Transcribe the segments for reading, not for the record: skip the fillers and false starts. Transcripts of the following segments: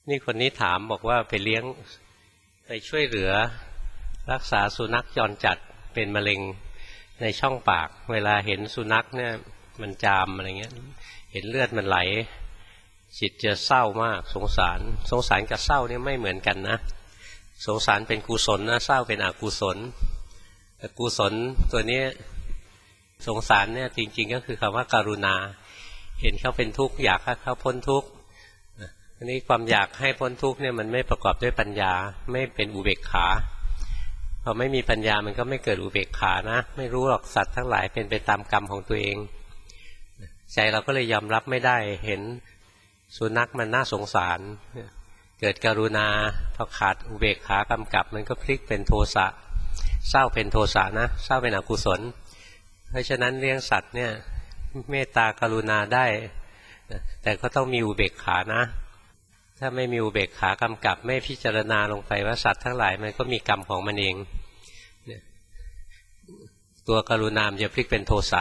นี่คนนี้ถามบอกว่าไปช่วยเหลือรักษาสุนัขจรจัดเป็นมะเร็งในช่องปากเวลาเห็นสุนัขเนี่ยมันจามอะไรเงี้ยเห็นเลือดมันไหลจิตจะเศร้ามากสงสารกับเศร้าเนี่ยไม่เหมือนกันนะสงสารเป็นกุศลนะเศร้าเป็นอกุศลแต่กุศลตัวนี้สงสารเนี่ยจริงๆก็คือคำว่าการุณาเห็นเขาเป็นทุกข์อยากให้เขาพ้นทุกข์อันนี้ความอยากให้พ้นทุกข์เนี่ยมันไม่ประกอบด้วยปัญญาไม่เป็นอุเบกขาพอไม่มีปัญญามันก็ไม่เกิดอุเบกขานะไม่รู้หรอกสัตว์ทั้งหลายเป็นไปตามกรรมของตัวเองใจเราก็เลยยอมรับไม่ได้เห็นสุนัขมันน่าสงสารเกิดกรุณาพอขาดอุเบกขากำกับมันก็พลิกเป็นโทสะเศร้าเป็นโทสะนะเศร้าเป็นอกุศลเพราะฉะนั้นเลี้ยงสัตว์เนี่ยเมตตากรุณาได้แต่ก็ต้องมีอุเบกขานะถ้าไม่มีอุเบกขากำกับไม่พิจารณาลงไปว่าสัตว์ทั้งหลายมันก็มีกรรมของมันเองตัวกรุณามจะพลิกเป็นโทสะ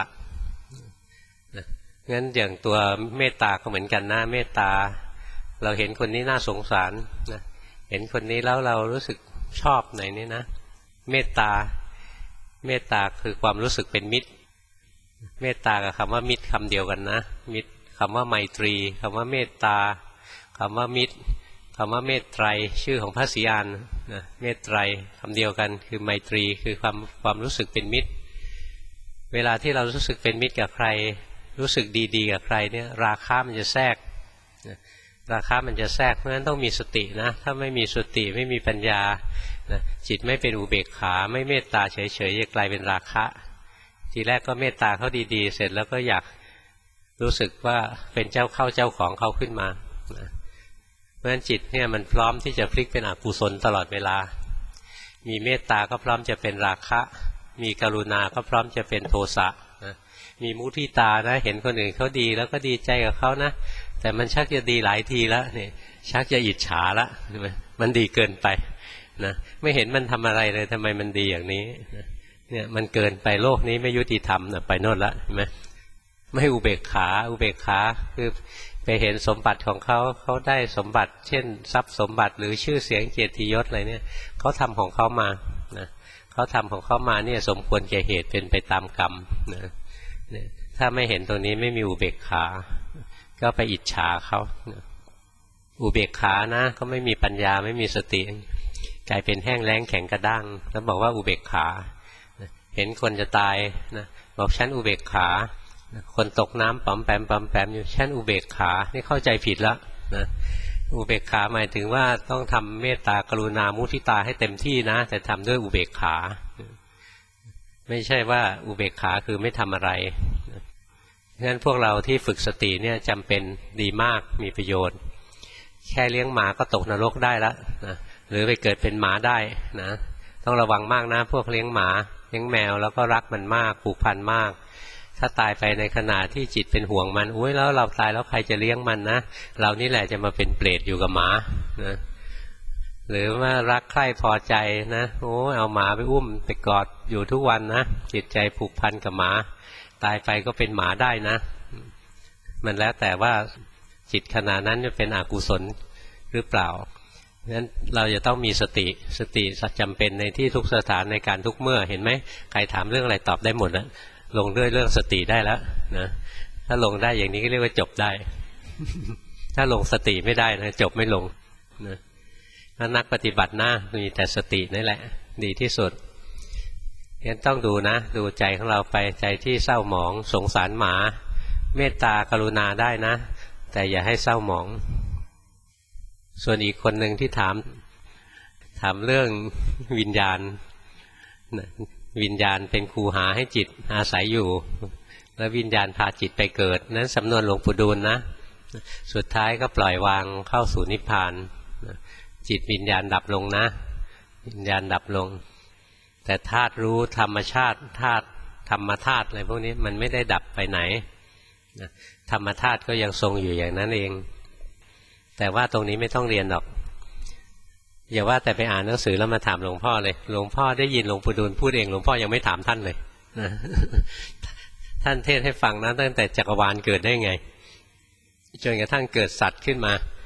งั้นอย่างตัวเมตตาก็เหมือนกันนะเมตตาเราเห็นคนนี้น่าสงสารนะเห็นคนนี้แล้วเรารู้สึกชอบไหนนี่นะเมตตาคือความรู้สึกเป็นมิตรเมตตากับคำว่ามิตรคำเดียวกันนะมิตรคำว่าไมตรีคำว่าเมตตาคำว่ามิตรคำว่าเมตไตรชื่อของพระศรีอานนะเมตไตรคำเดียวกันคือไมตรีคือความรู้สึกเป็นมิตรเวลาที่เรารู้สึกเป็นมิตรกับใครรู้สึกดีๆกับใครเนี่ยราคะมันจะแทรกราคะมันจะแทรกเพราะฉะนั้นต้องมีสตินะถ้าไม่มีสติไม่มีปัญญาจิตไม่เป็นอุเบกขาไม่เมตตาเฉยๆจะกลายเป็นราคะทีแรกก็เมตตาเขาดีๆเสร็จแล้วก็อยากรู้สึกว่าเป็นเจ้าของเขาขึ้นมาเพราะฉะนั้นจิตเนี่ยมันพร้อมที่จะพลิกเป็นอกุศลตลอดเวลามีเมตตาก็พร้อมจะเป็นราคะมีกรุณาก็พร้อมจะเป็นโทสะมีมุทิตานะเห็นคนอื่นเขาดีแล้วก็ดีใจกับเขานะแต่มันชักจะดีหลายทีแล้วเนี่ยชักจะอิจฉาละใช่ไหมมันดีเกินไปนะไม่เห็นมันทำอะไรเลยทำไมมันดีอย่างนี้เนี่ยมันเกินไปโลกนี้ไม่ยุติธรรมนะไปโน่นละเห็นไหมไม่อุเบกขาคือไปเห็นสมบัติของเขาได้สมบัติเช่นทรัพย์สมบัติหรือชื่อเสียงเกียรติยศอะไรเนี่ยเขาทำของเขามานะเขาทำของเขามาเนี่ยสมควรแก่เหตุเป็นไปตามกรรมนะถ้าไม่เห็นตรงนี้ไม่มีอุเบกขาก็ไปอิจฉาเขาอุเบกขานะก็ไม่มีปัญญาไม่มีสติกลายเป็นแห้งแล้งแข็งกระด้างแล้วบอกว่าอุเบกขาเห็นคนจะตายนะบอกฉันอุเบกขาคนตกน้ำป๋อมแปมอยู่ฉันอุเบกขานี่เข้าใจผิดแล้วนะอุเบกขาหมายถึงว่าต้องทำเมตตากรุณามุทิตาให้เต็มที่นะแต่ทำด้วยอุเบกขาไม่ใช่ว่าอุเบกขาคือไม่ทำอะไรงั้นพวกเราที่ฝึกสติเนี่ยจำเป็นดีมากมีประโยชน์แค่เลี้ยงหมาก็ตกนรกได้แล้วนะหรือไปเกิดเป็นหมาได้นะต้องระวังมากนะพวกเลี้ยงหมาเลี้ยงแมวแล้วก็รักมันมากผูกพันมากถ้าตายไปในขณะที่จิตเป็นห่วงมันอุ้ยแล้วเราตายแล้วใครจะเลี้ยงมันนะเรานี่แหละจะมาเป็นเปรตอยู่กับหมานะหรือว่ารักใคร่พอใจนะโอ้เอาหมาไปอุ้มไปกอดอยู่ทุกวันนะจิตใจผูกพันกับหมาตายไปก็เป็นหมาได้นะมันแล้วแต่ว่าจิตขณะนั้นจะเป็นอกุศลหรือเปล่างั้นเราจะต้องมีสติจำเป็นในที่ทุกสถานในการทุกเมื่อเห็นไหมใครถามเรื่องอะไรตอบได้หมดแล้วลงด้วยเรื่องสติได้แล้วนะถ้าลงได้อย่างนี้ก็เรียกว่าจบได้ ถ้าลงสติไม่ได้นะจบไม่ลงนะถ้านักปฏิบัติหน้ามีแต่สตินี่แหละดีที่สุดงั้นต้องดูนะดูใจของเราไปใจที่เศร้าหมองสงสารหมาเมตตากรุณาได้นะแต่อย่าให้เศร้าหมองส่วนอีกคนหนึ่งที่ถามเรื่องวิญญาณวิญญาณเป็นคูหาให้จิตอาศัยอยู่แล้ววิญญาณพาจิตไปเกิดนั้นสำนวนหลวงปู่ดูลนะสุดท้ายก็ปล่อยวางเข้าสู่นิพพานจิตวิญญาณดับลงนะวิญญาณดับลงแต่ธาตุรู้ธรรมชาติธาตุธรรมธาตุอะไรพวกนี้มันไม่ได้ดับไปไหนธรรมธาตุก็ยังทรงอยู่อย่างนั้นเองแต่ว่าตรงนี้ไม่ต้องเรียนหรอกอย่าว่าแต่ไปอ่านหนังสือแล้วมาถามหลวงพ่อเลยหลวงพ่อได้ยินหลวงปู่ดูลพูดเองหลวงพ่อยังไม่ถามท่านเลยนะท่านเทศให้ฟังนะตั้งแต่จักรวาลเกิดได้ไงจนกระทั่งเกิดสัตว์ขึ้นมา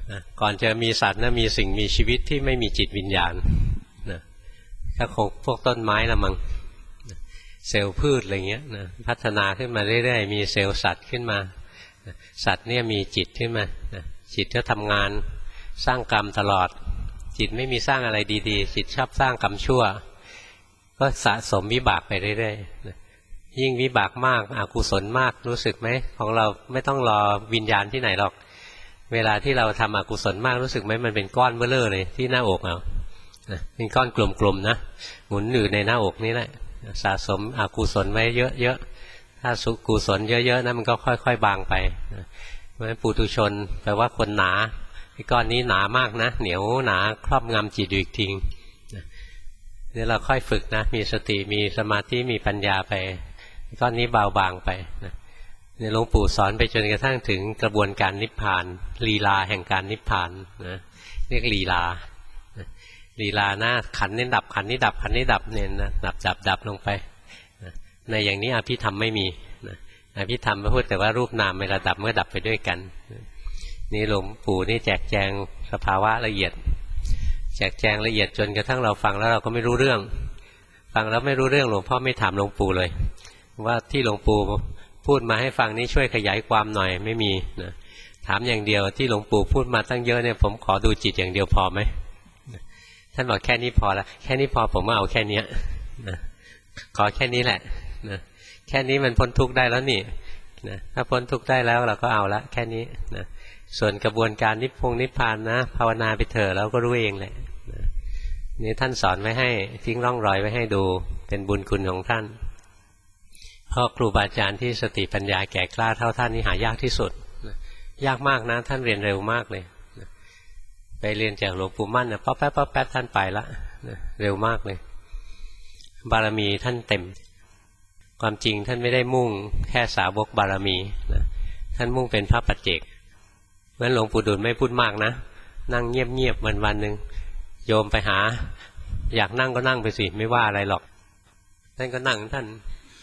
ก่อนจะมีสัตว์นะมีสิ่งมีชีวิตที่ไม่มีจิตวิญญาณนะก็คงพวกต้นไม้ละมั้งเซลล์พืชอะไรเงี้ยนะพัฒนาขึ้นมาเรื่อยๆมีเซลล์สัตว์ขึ้นมาสัตว์เนี่ยมีจิตขึ้นมาจิตก็ทำงานสร้างกรรมตลอดจิตไม่มีสร้างอะไรดีๆจิตชอบสร้างกรรมชั่วก็สะสมวิบากไปเรื่อยๆยิ่งวิบากมากอกุศลมากรู้สึกไหมของเราไม่ต้องรอวิญญาณที่ไหนหรอกเวลาที่เราทำอกุศลมากรู้สึกไหมมันเป็นก้อนเบ้อเร่อเลยที่หน้าอกเราเป็นก้อนกลมๆนะหมุนอยู่ในหน้าอกนี้แหละสะสมอกุศลไว้เยอะๆถ้าสุกุศลเยอะๆนะมันก็ค่อยๆบางไปเพราะฉะนั้นปุถุชนแปลว่าคนหนาก้อนนี้หนามากนะเหนียวหนาครอบงำจิตอยู่อีกทีนี่เราค่อยฝึกนะมีสติมีสมาธิมีปัญญาไปก้อนนี้เบาบางไปนะเนี่ยหลวงปู่สอนไปจนกระทั่งถึงกระบวนการนิพพานลีลาแห่งการนิพพานนะเรียกลีลาลีลาหน้าขันนี้ดับขันนี้ดับขันนี้ดับเนี่ยนะดับลงไปในอย่างนี้อภิธรรมไม่มีอภิธรรมพูดแต่ว่ารูปนามเวลาดับเมื่อดับไปด้วยกันนี่หลวงปู่นี่แจกแจงสภาวะละเอียดแจกแจงละเอียดจนกระทั่งเราฟังแล้วเราก็ไม่รู้เรื่องฟังแล้วไม่รู้เรื่องหลวงพ่อไม่ถามหลวงปู่เลยว่าที่หลวงปู่พูดมาให้ฟังนี้ช่วยขยายความหน่อยไม่มีนะถามอย่างเดียวที่หลวงปู่พูดมาตั้งเยอะเนี่ยผมขอดูจิตอย่างเดียวพอไหมท่านบอกแค่นี้พอละแค่นี้พอผมก็เอาแค่นี้นะขอแค่นี้แหละนะแค่นี้มันพ้นทุกข์ได้แล้วนี่นะถ้าพ้นทุกข์ได้แล้วเราก็เอาละแค่นี้นะส่วนกระบวนการนิพพานนะภาวนาไปเถอะแล้วก็รู้เองแหละนะนี่ท่านสอนไว้ให้ทิ้งร่องรอยไว้ให้ดูเป็นบุญคุณของท่านเพราะครูบาอาจารย์ที่สติปัญญาแก่กล้าเท่าท่านนี่หายากที่สุดนะยากมากนะท่านเรียนเร็วมากเลยนะไปเรียนจากหลวงปู่มั่นนะป๊อปแป๊บท่านไปละนะเร็วมากเลยบารมีท่านเต็มความจริงท่านไม่ได้มุ่งแค่สาวกบารมีนะท่านมุ่งเป็นพระปัจเจกเพราะฉะนั้นหลวงปู่ดูลไม่พูดมากนะนั่งเงียบวันหนึ่งโยมไปหาอยากนั่งก็นั่งไปสิไม่ว่าอะไรหรอกท่านก็นั่งท่าน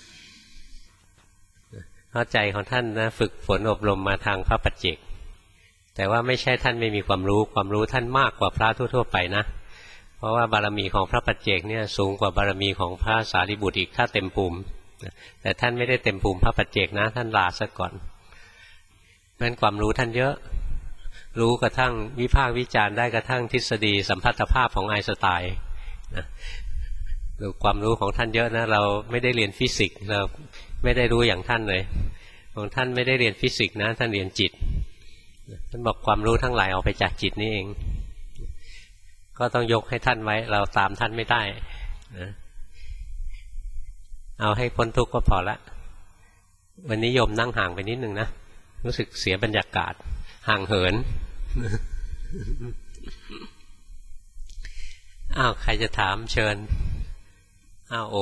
เข้าใจของท่านนะฝึกฝนอบรมมาทางพระปัจเจกแต่ว่าไม่ใช่ท่านไม่มีความรู้ท่านมากกว่าพระทั่วๆไปนะเพราะว่าบารมีของพระปัจเจกเนี่ยสูงกว่าบารมีของพระสารีบุตรอีกถ้าเต็มภูมิแต่ท่านไม่ได้เต็มภูมิพระปัจเจกนะท่านลาซะก่อนเพราะฉะนั้นความรู้ท่านเยอะรู้กระทั่งวิพากษ์วิจารณ์ได้กระทั่งทฤษฎีสัมพัทธภาพของไอน์สไตน์นะความรู้ของท่านเยอะนะเราไม่ได้เรียนฟิสิกส์เราไม่ได้รู้อย่างท่านเลยของท่านไม่ได้เรียนฟิสิกส์นะท่านเรียนจิตท่านบอกความรู้ทั้งหลายออกไปจากจิตนี่เองก็ต้องยกให้ท่านไว้เราตามท่านไม่ได้นะเอาให้พ้นทุกข์ก็พอละวันนี้โยมนั่งห่างไปนิดนึงนะรู้สึกเสียบรรยากาศห่างเหินอ้าวใครจะถามเชิญอ้าวโอ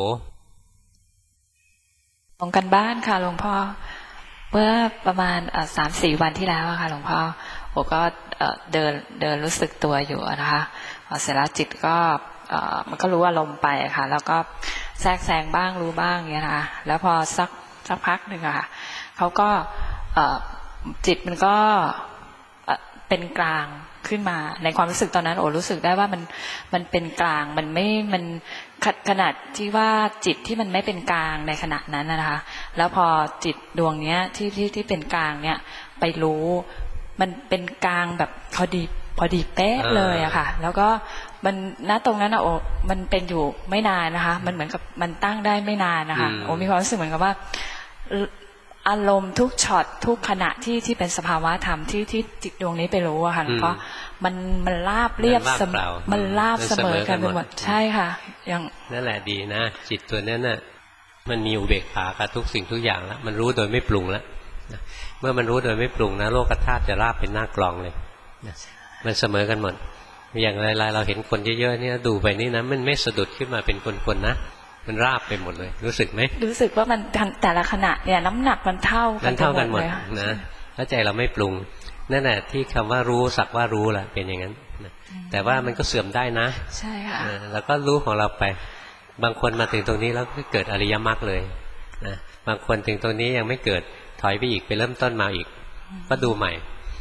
ลงกันบ้านค่ะหลวงพ่อเมื่อประมาณ3-4 วันที่แล้วค่ะหลวงพ่อโอก็เดินรู้สึกตัวอยู่นะคะเสร็จแล้วจิตก็มันก็รู้อารมณ์ไปค่ะแล้วก็แทรกแซงบ้างรู้บ้างอย่างเงี้ยนะคะแล้วพอสักพักหนึ่งค่ะเขาก็จิตมันก็เป็นกลางขึ้นมาในความรู้สึกตอนนั้นโอ้รู้สึกได้ว่ามันเป็นกลางมันไม่มันขนาดที่ว่าจิตที่มันไม่เป็นกลางในขณะนั้นนะคะแล้วพอจิตดวงเนี้ยที่เป็นกลางเนี่ยไปรู้มันเป็นกลางแบบพอดีเป๊ะเลยอะค่ะแล้วก็มันณตรงนั้นอะโอ้มันเป็นอยู่ไม่นานนะคะมันเหมือนกับมันตั้งได้ไม่นานนะคะโอ้มีความรู้สึกเหมือนกับว่าอารมณ์ทุกช็อตทุกขณะที่เป็นสภาวะธรรมที่จิตดวงนี้ไปรู้อะค่ะเพราะมันราบเรียบมันราบเสมอกันไปหมดใช่ค่ะอย่างนั่นแหละดีนะจิตตัวนั้นน่ะมันมีอุเบกขากับทุกสิ่งทุกอย่างแล้วมันรู้โดยไม่ปรุงแล้วเมื่อมันรู้โดยไม่ปรุงนะโลกธาตุจะราบเป็นหน้ากลองเลยมันเสมอกันหมดอย่างไรเราเห็นคนเยอะๆเนี่ยดูไปนี่นะมันไม่สะดุดขึ้นมาเป็นคนๆนะมันราบไปหมดเลยรู้สึกไหมรู้สึกว่ามันแต่ละขณะเนี่ยน้ำหนักมันเท่ากันหมดนะแล้วใจเราไม่ปรุงนั่นแหละที่คำว่ารู้สักว่ารู้แหละเป็นอย่างนั้นแต่ว่ามันก็เสื่อมได้นะใช่ค่ะแล้วก็รู้ของเราไปบางคนมาถึงตรงนี้แล้วก็เกิดอริยมรรคเลยนะบางคนถึงตรงนี้ยังไม่เกิดถอยไปอีกไปเริ่มต้นมาอีกก็ดูใหม่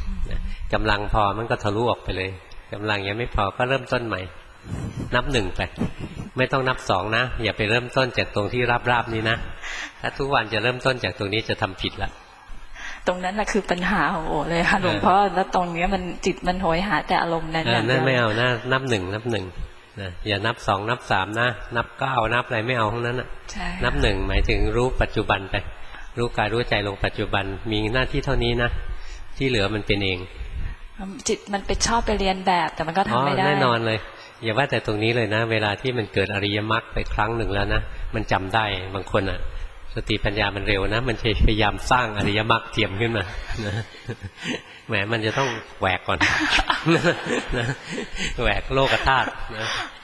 กำลังพอมันก็ทะลุออกไปเลยกำลังยังไม่พอก็เริ่มต้นใหม่นับหนึ่งไปไม่ต้องนับสองนะอย่าไปเริ่มต้นจากตรงที่ราบๆนี้นะถ้าทุกวันจะเริ่มต้นจากตรงนี้จะทำผิดละตรงนั้นแหละคือปัญหาของโอเลยค่ะหลวงพ่อแล้วตรงนี้มันจิตมันโหยหาแต่อารมณ์นั้นนั่นไม่เอานะนับหนึ่งนะอย่านับสองนับสามนะนับเก้านับอะไรไม่เอาทั้งนั้นนะนับหนึ่งหมายถึงรู้ปัจจุบันไปรู้กายรู้ใจลงปัจจุบันมีหน้าที่เท่านี้นะที่เหลือมันเป็นเองจิตมันไปชอบไปเรียนแบบแต่มันก็ทำไม่ได้แน่นอนเลยอย่าว่าแต่ตรงนี้เลยนะเวลาที่มันเกิดอริยมรรคไปครั้งหนึ่งแล้วนะมันจำได้บางคนอ่ะสติปัญญามันเร็วนะมันพยายามสร้างอริยมรรคเทียมขึ้นมาแหมมันจะต้องแหวกก่อนนะแหวกโลกธาตุนะ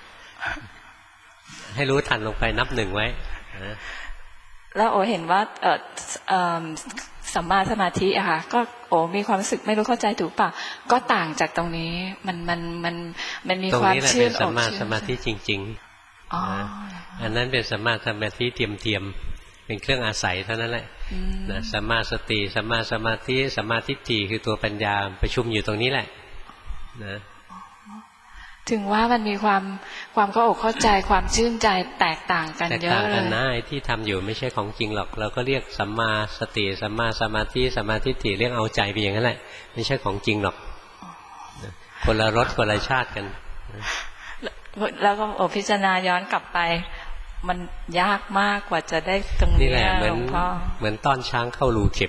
ให้รู้ทันลงไปนับหนึ่งไว้แล้วโอเห็นว่าสัมมาสมาธิอะค่ะก็โอ้มีความรู้สึกไม่รู้เข้าใจถูกป่ะก็ต่างจากตรงนี้มันมีความเชื่อมตรงนี้แหละเป็นสัมมาสมาธิจริงๆอันนั้นเป็นสัมมาสมาธิเทียมเป็นเครื่องอาศัยเท่านั้นแหละนะสัมมาสติสัมมาสมาธิสัมมาทิฏฐิคือตัวปัญญาประชุมอยู่ตรงนี้แหละนะถึงว่ามันมีความเข้าอกเข้าใจความชื่นใจแตกต่างกันเยอะเลยนะไอ้ที่ทำอยู่ไม่ใช่ของจริงหรอกเราก็เรียกสัมมาสติสัมมาสมาธิสัมมาทิฏฐิเรียกเอาใจไปอย่างนั้นแหละไม่ใช่ของจริงหรอกคนละรสคนละชาติกันแล้วก็พิจารณาย้อนกลับไปมันยากมากกว่าจะได้ตรงนี้แหละเหมือนต้อนช้างเข้ารูเข็ม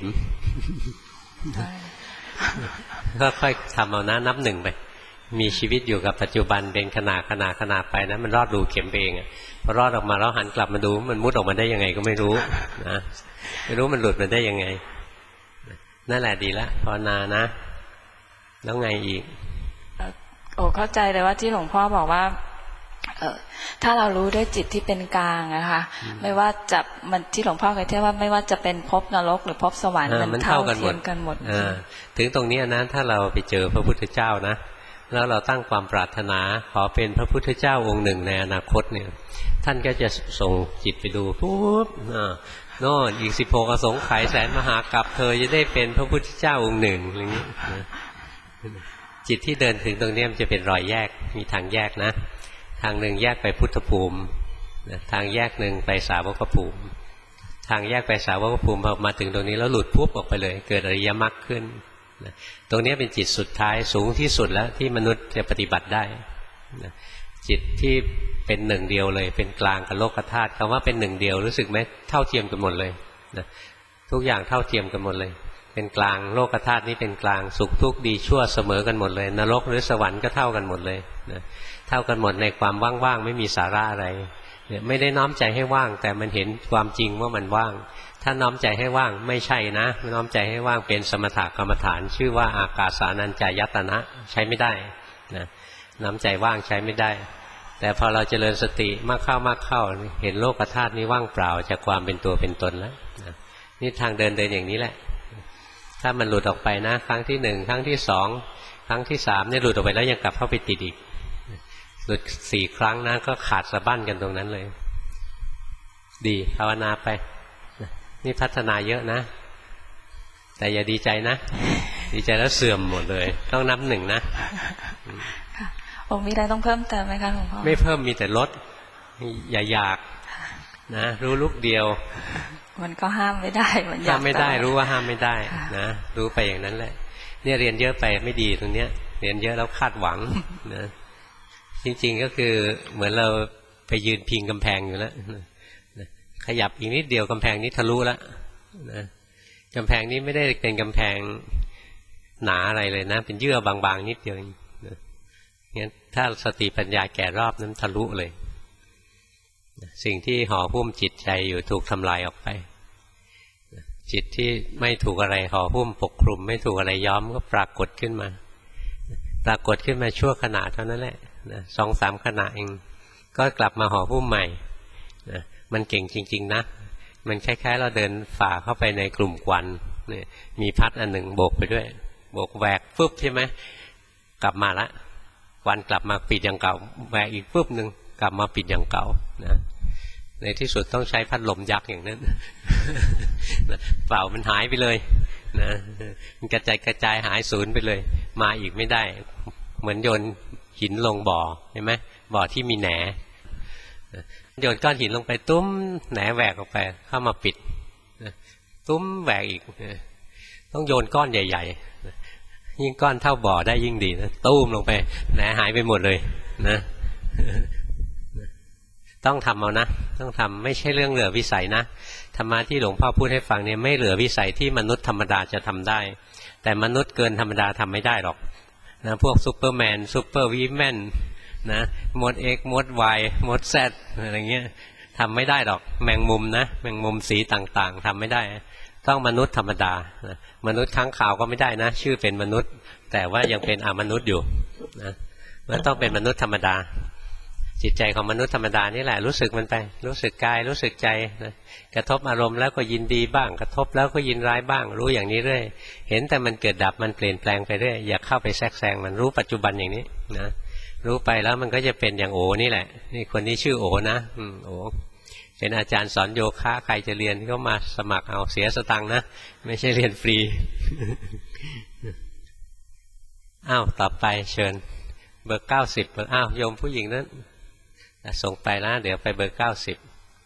ก็ค่อยทำเอานะนับหนึ่งไปมีชีวิตอยู่กับปัจจุบันเป็นขณะไปนะมันรอดรูเข็มไปเองพอรอดออกมาแล้วหันกลับมาดูมันมุดออกมาได้ยังไงก็ไม่รู้นะไม่รู้มันหลุดมาได้ยังไงนั่นแหละดีละภาวนานะแล้วไงอีกโอ้เข้าใจเลยว่าที่หลวงพ่อบอกว่าถ้าเรารู้ด้วยจิตที่เป็นกลางนะคะไม่ว่าจะมันที่หลวงพ่อเคยเทียบว่าไม่ว่าจะเป็นภพนรกหรือภพสวรรค์มันเท่าเทียมกันหมดถึงตรงนี้นะถ้าเราไปเจอพระพุทธเจ้านะแล้วเราตั้งความปรารถนาขอเป็นพระพุทธเจ้าองค์หนึ่งในอนาคตเนี่ยท่านก็จะส่งจิตไปดูปุ๊บโน่นอีก16อสงไขยแสนมหากาพย์เธอจะได้เป็นพระพุทธเจ้าองค์หนึ่งอย่างนี้จิตที่เดินถึงตรงนี้มันจะเป็นรอยแยกมีทางแยกนะทางหนึ่งแยกไปพุทธภูมิทางแยกหนึ่งไปสาวกภูมิทางแยกไปสาวกภูมิพอมาถึงตรงนี้แล้วหลุดปุ๊บออกไปเลยเกิดอริยมรรคขึ้นตรงนี้เป็นจิตสุดท้ายสูงที่สุดแล้วที่มนุษย์จะปฏิบัติได้จิตที่เป็นหนึ่งเดียวเลยเป็นกลางกับโลกธาตุคำว่าเป็นหนึ่งเดียวรู้สึกไหมเท่าเทียมกันหมดเลยทุกอย่างเท่าเทียมกันหมดเลยเป็นกลางโลกธาตุนี้เป็นกลางสุขทุกข์ดีชั่วเสมอกันหมดเลยนรกหรือสวรรค์ก็เท่ากันหมดเลยเท่ากันหมดในความว่างๆไม่มีสาระอะไรเนี่ยไม่ได้น้อมใจให้ว่างแต่มันเห็นความจริงว่ามันว่างถ้าน้อมใจให้ว่างไม่ใช่นะน้อมใจให้ว่างเป็นสมถกรรมฐานชื่อว่าอากาสานัญจายตนะใช้ไม่ได้นะน้อมใจว่างใช้ไม่ได้แต่พอเราเจริญสติมากเข้าเห็นโลกธาตุนี้ว่างเปล่าจากความเป็นตัวเป็นตนแล้วนะนี่ทางเดินอย่างนี้แหละถ้ามันหลุดออกไปนะครั้งที่1ครั้งที่2ครั้งที่3เนี่ยหลุดออกไปแล้วยังกลับเข้าไปติดอีกหลุด4 ครั้งนะก็ขาดสะบั้นกันตรงนั้นเลยดีภาวนาไปนี่พัฒนาเยอะนะแต่อย่าดีใจนะดีใจแล้วเสื่อมหมดเลยต้องนับหนึ่งนะผมมีอะไรต้องเพิ่มเติมไหมคะหลวงพ่อไม่เพิ่มมีแต่ลดอย่าอยากนะรู้ลูกเดียวมันก็ห้ามไม่ได้มันห้ามไม่ได้รู้ว่าห้ามไม่ได้นะรู้ไปอย่างนั้นแหละเนี่ยเรียนเยอะไปไม่ดีตรงเนี้ยเรียนเยอะแล้วคาดหวังนะจริงๆก็คือเหมือนเราไปยืนพิงกำแพงอยู่แล้วขยับอีกนิดเดียวกำแพงนี้ทะลุแล้วนะกำแพงนี้ไม่ได้เป็นกำแพงหนาอะไรเลยนะเป็นเยื่อบางๆนิดเดียวงั้นถ้าสติปัญญาแก่รอบนั้นทะลุเลยสิ่งที่ห่อหุ้มจิตใจอยู่ถูกทำลายออกไปจิตที่ไม่ถูกอะไรห่อหุ้มปกคลุมไม่ถูกอะไรย้อมก็ปรากฏขึ้นมาชั่วขณะเท่านั้นแหละ2-3 ขณะเองก็กลับมาห่อหุ้มใหม่มันเก่งจริงๆนะมันคล้ายๆเราเดินฝ่าเข้าไปในกลุ่มควันเนี่ยมีพัดอันหนึ่งโบกไปด้วยโบกแหวกฟึบใช่ไหมกลับมาละควันกลับมาปิดอย่างเก่าแหวกอีกฟึบหนึ่งกลับมาปิดอย่างเก่านะในที่สุดต้องใช้พัดลมยักษ์อย่างนั้นเปล่ามันหายไปเลยนะมันกระจายหายศูนย์ไปเลยมาอีกไม่ได้เหมือนโยนหินลงบ่อเห็นไหมบ่อที่มีแหนโยนก้อนหินลงไปตุ้มแหนแหวกออกไปเข้ามาปิดตุ้มแหวกอีกต้องโยนก้อนใหญ่ๆยิ่งก้อนเท่าบ่อได้ยิ่งดีนะตุ้มลงไปแหนหายไปหมดเลยนะต้องทำเอานะต้องทำไม่ใช่เรื่องเหลือวิสัยนะธรรมะที่หลวงพ่อพูดให้ฟังเนี่ยไม่เหลือวิสัยที่มนุษย์ธรรมดาจะทำได้แต่มนุษย์เกินธรรมดาทำไม่ได้หรอกนะพวกซูเปอร์แมนซูเปอร์วีแมนนะมด X มด Y มด Z อะไรเงี้ยทำไม่ได้หรอกแมงมุมนะแมงมุมสีต่างๆทำไม่ได้ต้องมนุษย์ธรรมดานะมนุษย์ค้างคาวก็ไม่ได้นะชื่อเป็นมนุษย์แต่ว่ายังเป็นอมนุษย์อยู่นะมันต้องเป็นมนุษย์ธรรมดาจิตใจของมนุษย์ธรรมดานี่แหละรู้สึกมันไปรู้สึกกายรู้สึกใจนะกระทบอารมณ์แล้วก็ยินดีบ้างกระทบแล้วก็ยินร้ายบ้างรู้อย่างนี้เรื่อยเห็นแต่มันเกิดดับมันเปลี่ยนแปลงไปเรื่อยอย่าเข้าไปแทรกแซงมันรู้ปัจจุบันอย่างนี้นะรู้ไปแล้วมันก็จะเป็นอย่างโอนี่แหละนี่คนนี้ชื่อโอนะโอเป็นอาจารย์สอนโยคะใครจะเรียนก็มาสมัครเอาเสียสตังค์นะไม่ใช่เรียนฟรี อ้าวต่อไปเชิญเบอร์90อ้าวโยมผู้หญิงนั้นส่งไปนะเดี๋ยวไปเบอร์90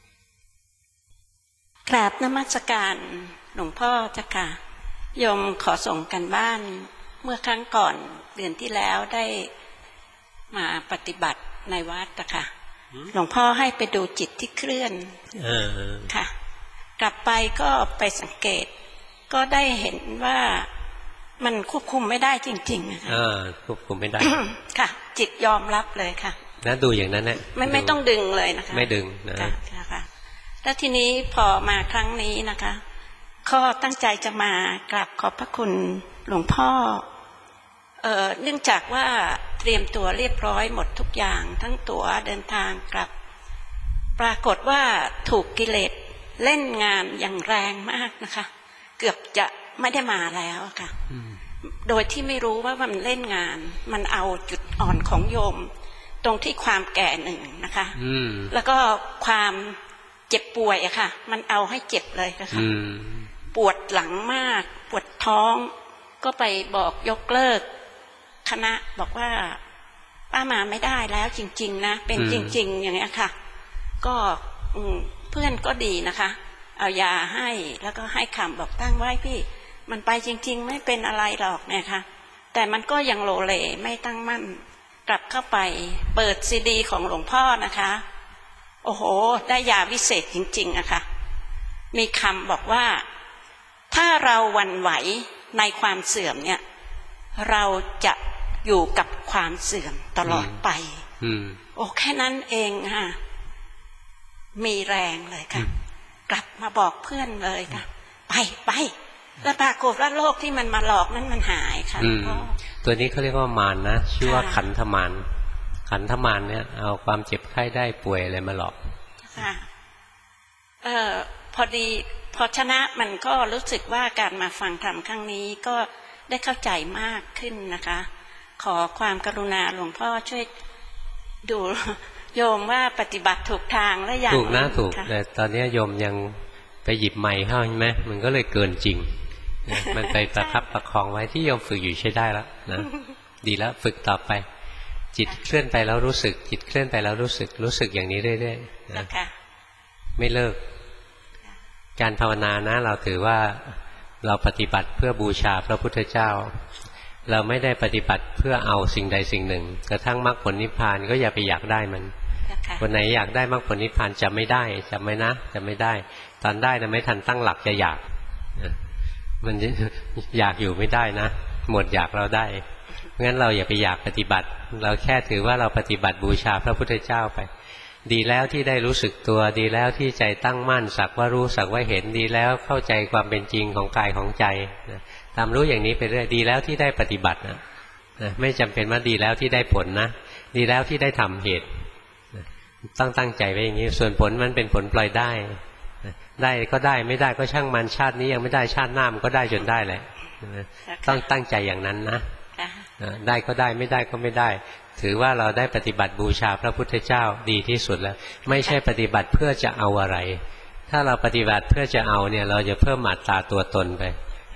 กราบนมัสการหลวงพ่อเจ้าค่ะโยมขอส่งกันบ้านเมื่อครั้งก่อนเดือนที่แล้วได้มาปฏิบัติในวัดค่ะหลวงพ่อให้ไปดูจิตที่เคลื่อนค่ะกลับไปก็ไปสังเกตก็ได้เห็นว่ามันควบคุมไม่ได้จริงๆค่ะควบคุมไม่ได้ค่ะจิตยอมรับเลยค่ะนะดูอย่างนั้นแหละไม่ต้องดึงเลยนะคะไม่ดึงนะค่ะแล้วทีนี้พอมาครั้งนี้นะคะก็ตั้งใจจะมากราบขอบพระคุณหลวงพ่อเนื่องจากว่าเตรียมตัวเรียบร้อยหมดทุกอย่างทั้งตั๋วเดินทางกลับปรากฏว่าถูกกิเลสเล่นงานอย่างแรงมากนะคะเกือบจะไม่ได้มาแล้วค่ะโดยที่ไม่รู้ว่ามันเล่นงานมันเอาจุดอ่อนของโยมตรงที่ความแก่หนึ่งนะคะแล้วก็ความเจ็บป่วยอะค่ะมันเอาให้เจ็บเลยค่ะปวดหลังมากปวดท้องก็ไปบอกยกเลิกคณะบอกว่าป้ามาไม่ได้แล้วจริงๆนะเป็นจริงๆอย่างเงี้ยค่ะก็เพื่อนก็ดีนะคะเอายาให้แล้วก็ให้คำบอกตั้งไว้พี่มันไปจริงๆไม่เป็นอะไรหรอกเนี่ยค่ะแต่มันก็ยังโลเลไม่ตั้งมั่นกลับเข้าไปเปิดซีดีของหลวงพ่อนะคะโอ้โหได้ยาวิเศษจริงๆอะค่ะมีคำบอกว่าถ้าเราหวั่นไหวในความเสื่อมเนี่ยเราจะอยู่กับความเสื่อมตลอดไปโอ้แค่นั้นเองค่ะมีแรงเลยค่ะกลับมาบอกเพื่อนเลยค่ะไปแล้วปรากฏว่าโรคที่มันมาหลอกนั้นมันหายค่ะตัวนี้เขาเรียกว่ามารนะชื่อว่าขันธมารขันธมารเนี่ยเอาความเจ็บไข้ได้ป่วยอะไรมาหลอกค่ะพอดีพอชนะมันก็รู้สึกว่าการมาฟังธรรมครั้งนี้ก็ได้เข้าใจมากขึ้นนะคะขอความกรุณาหลวงพ่อช่วยดูโยมว่าปฏิบัติถูกทางและอย่างถูกนะถูกแต่ตอนนี้โยมยังไปหยิบไม้เข้าใช่ไหมมันก็เลยเกินจริงมันไปประคับประคองไว้ที่โยมฝึกอยู่ใช้ได้แล้วนะดีแล้วฝึกต่อไปจิตเคลื่อนไปแล้วรู้สึกจิตเคลื่อนไปแล้วรู้สึกอย่างนี้เรื่อยๆนะไม่เลิกการภาวนานะเราถือว่าเราปฏิบัติเพื่อบูชาพระพุทธเจ้าเราไม่ได้ปฏิบัติเพื่อเอาสิ่งใดสิ่งหนึ่งกระทั่งมรรคผลนิพพานก็อย่าไปอยากได้มันคนไหนอยากได้มรรคผลนิพพานจะไม่ได้จะไม่นะจะไม่ได้ตอนได้นะไม่ทันตั้งหลักจะอยากมันอยากอยู่ไม่ได้นะหมดอยากเราได้งั้นเราอย่าไปอยากปฏิบัติเราแค่ถือว่าเราปฏิบัติบูชาพระพุทธเจ้าไปดีแล้วที่ได้รู้สึกตัวดีแล้วที่ใจตั้งมั่นสักว่ารู้สักว่าเห็นดีแล้วเข้าใจความเป็นจริงของกายของใจตามรู้อย่างนี้ไปเรื่อยดีแล้วที่ได้ปฏิบัตินะไม่จำเป็นว่าดีแล้วที่ได้ผลนะดีแล้วที่ได้ทำเหตุต้องตั้งใจไว้อย่างนี้ส่วนผลมันเป็นผลปล่อยได้ได้ก็ได้ไม่ได้ก็ช่างมันชาตินี้ยังไม่ได้ชาติหน้ามันก็ได้จนได้แหละต้องตั้งใจอย่างนั้นนะได้ก็ได้ไม่ได้ก็ไม่ได้ถือว่าเราได้ปฏิบัติบูชาพระพุทธเจ้าดีที่สุดแล้วไม่ใช่ปฏิบัติเพื่อจะเอาอะไรถ้าเราปฏิบัติเพื่อจะเอาเนี่ยเราจะเพิ่มอัตตาตัวตนไป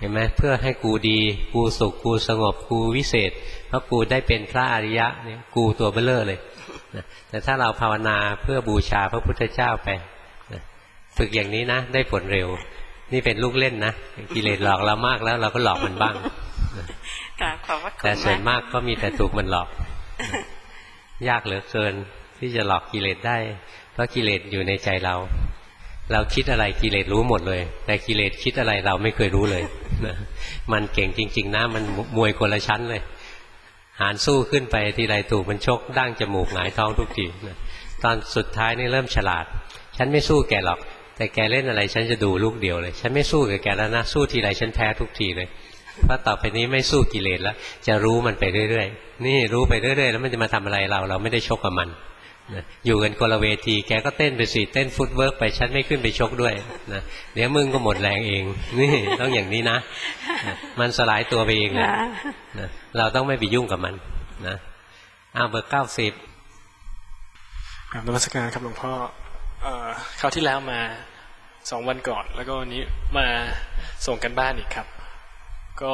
ห็นไหมเพื่อให้กูดีกูสุขกูสงบกูวิเศษเพราะกูได้เป็นพระอริยะเนี่ยกูตัวเบ้อเร่อเลยนะแต่ถ้าเราภาวนาเพื่อบูชาพระพุทธเจ้าไปนะฝึกอย่างนี้นะได้ผลเร็วนี่เป็นลูกเล่นนะกิเลสหลอกเรามากแล้วเราก็หลอกมันบ้างแต่ส่วนมากก็มีแต่ถูกมันหลอกยากเหลือเกินที่จะหลอกกิเลสได้เพราะกิเลสอยู่ในใจเราคิดอะไรกิเลสรู้หมดเลยแต่กิเลสคิดอะไรเราไม่เคยรู้เลยนะมันเก่งจริงๆนะมันมวยคนละชั้นเลยหารสู้ขึ้นไปทีไรถูกมันชกดั้งจมูกหงายท้องทุกทีนะตอนสุดท้ายนี่เริ่มฉลาดฉันไม่สู้แกหรอกแต่แกเล่นอะไรฉันจะดูลูกเดียวเลยฉันไม่สู้กับแกแล้วนะสู้ทีไรฉันแพ้ทุกทีเลยเพราะต่อไปนี้ไม่สู้กิเลสแล้วจะรู้มันไปเรื่อยๆนี่รู้ไปเรื่อยๆแล้วมันจะมาทำอะไรเราไม่ได้ชกกับมันอยู่กันคนละเวทีแกก็เต้นไปสิเต้นฟุตเวิร์กไปฉันไม่ขึ้นไปชกด้วยนะเดี๋ยวมึงก็หมดแรงเองนี่ต้องอย่างนี้นะมันสลายตัวไปเองเลยนะเราต้องไม่ไปยุ่งกับมันนะเบอร์90 ครับนมัสการครับหลวงพ่อคราวที่แล้วมา2 วันก่อนแล้วก็วันนี้มาส่งกันบ้านอีกครับก็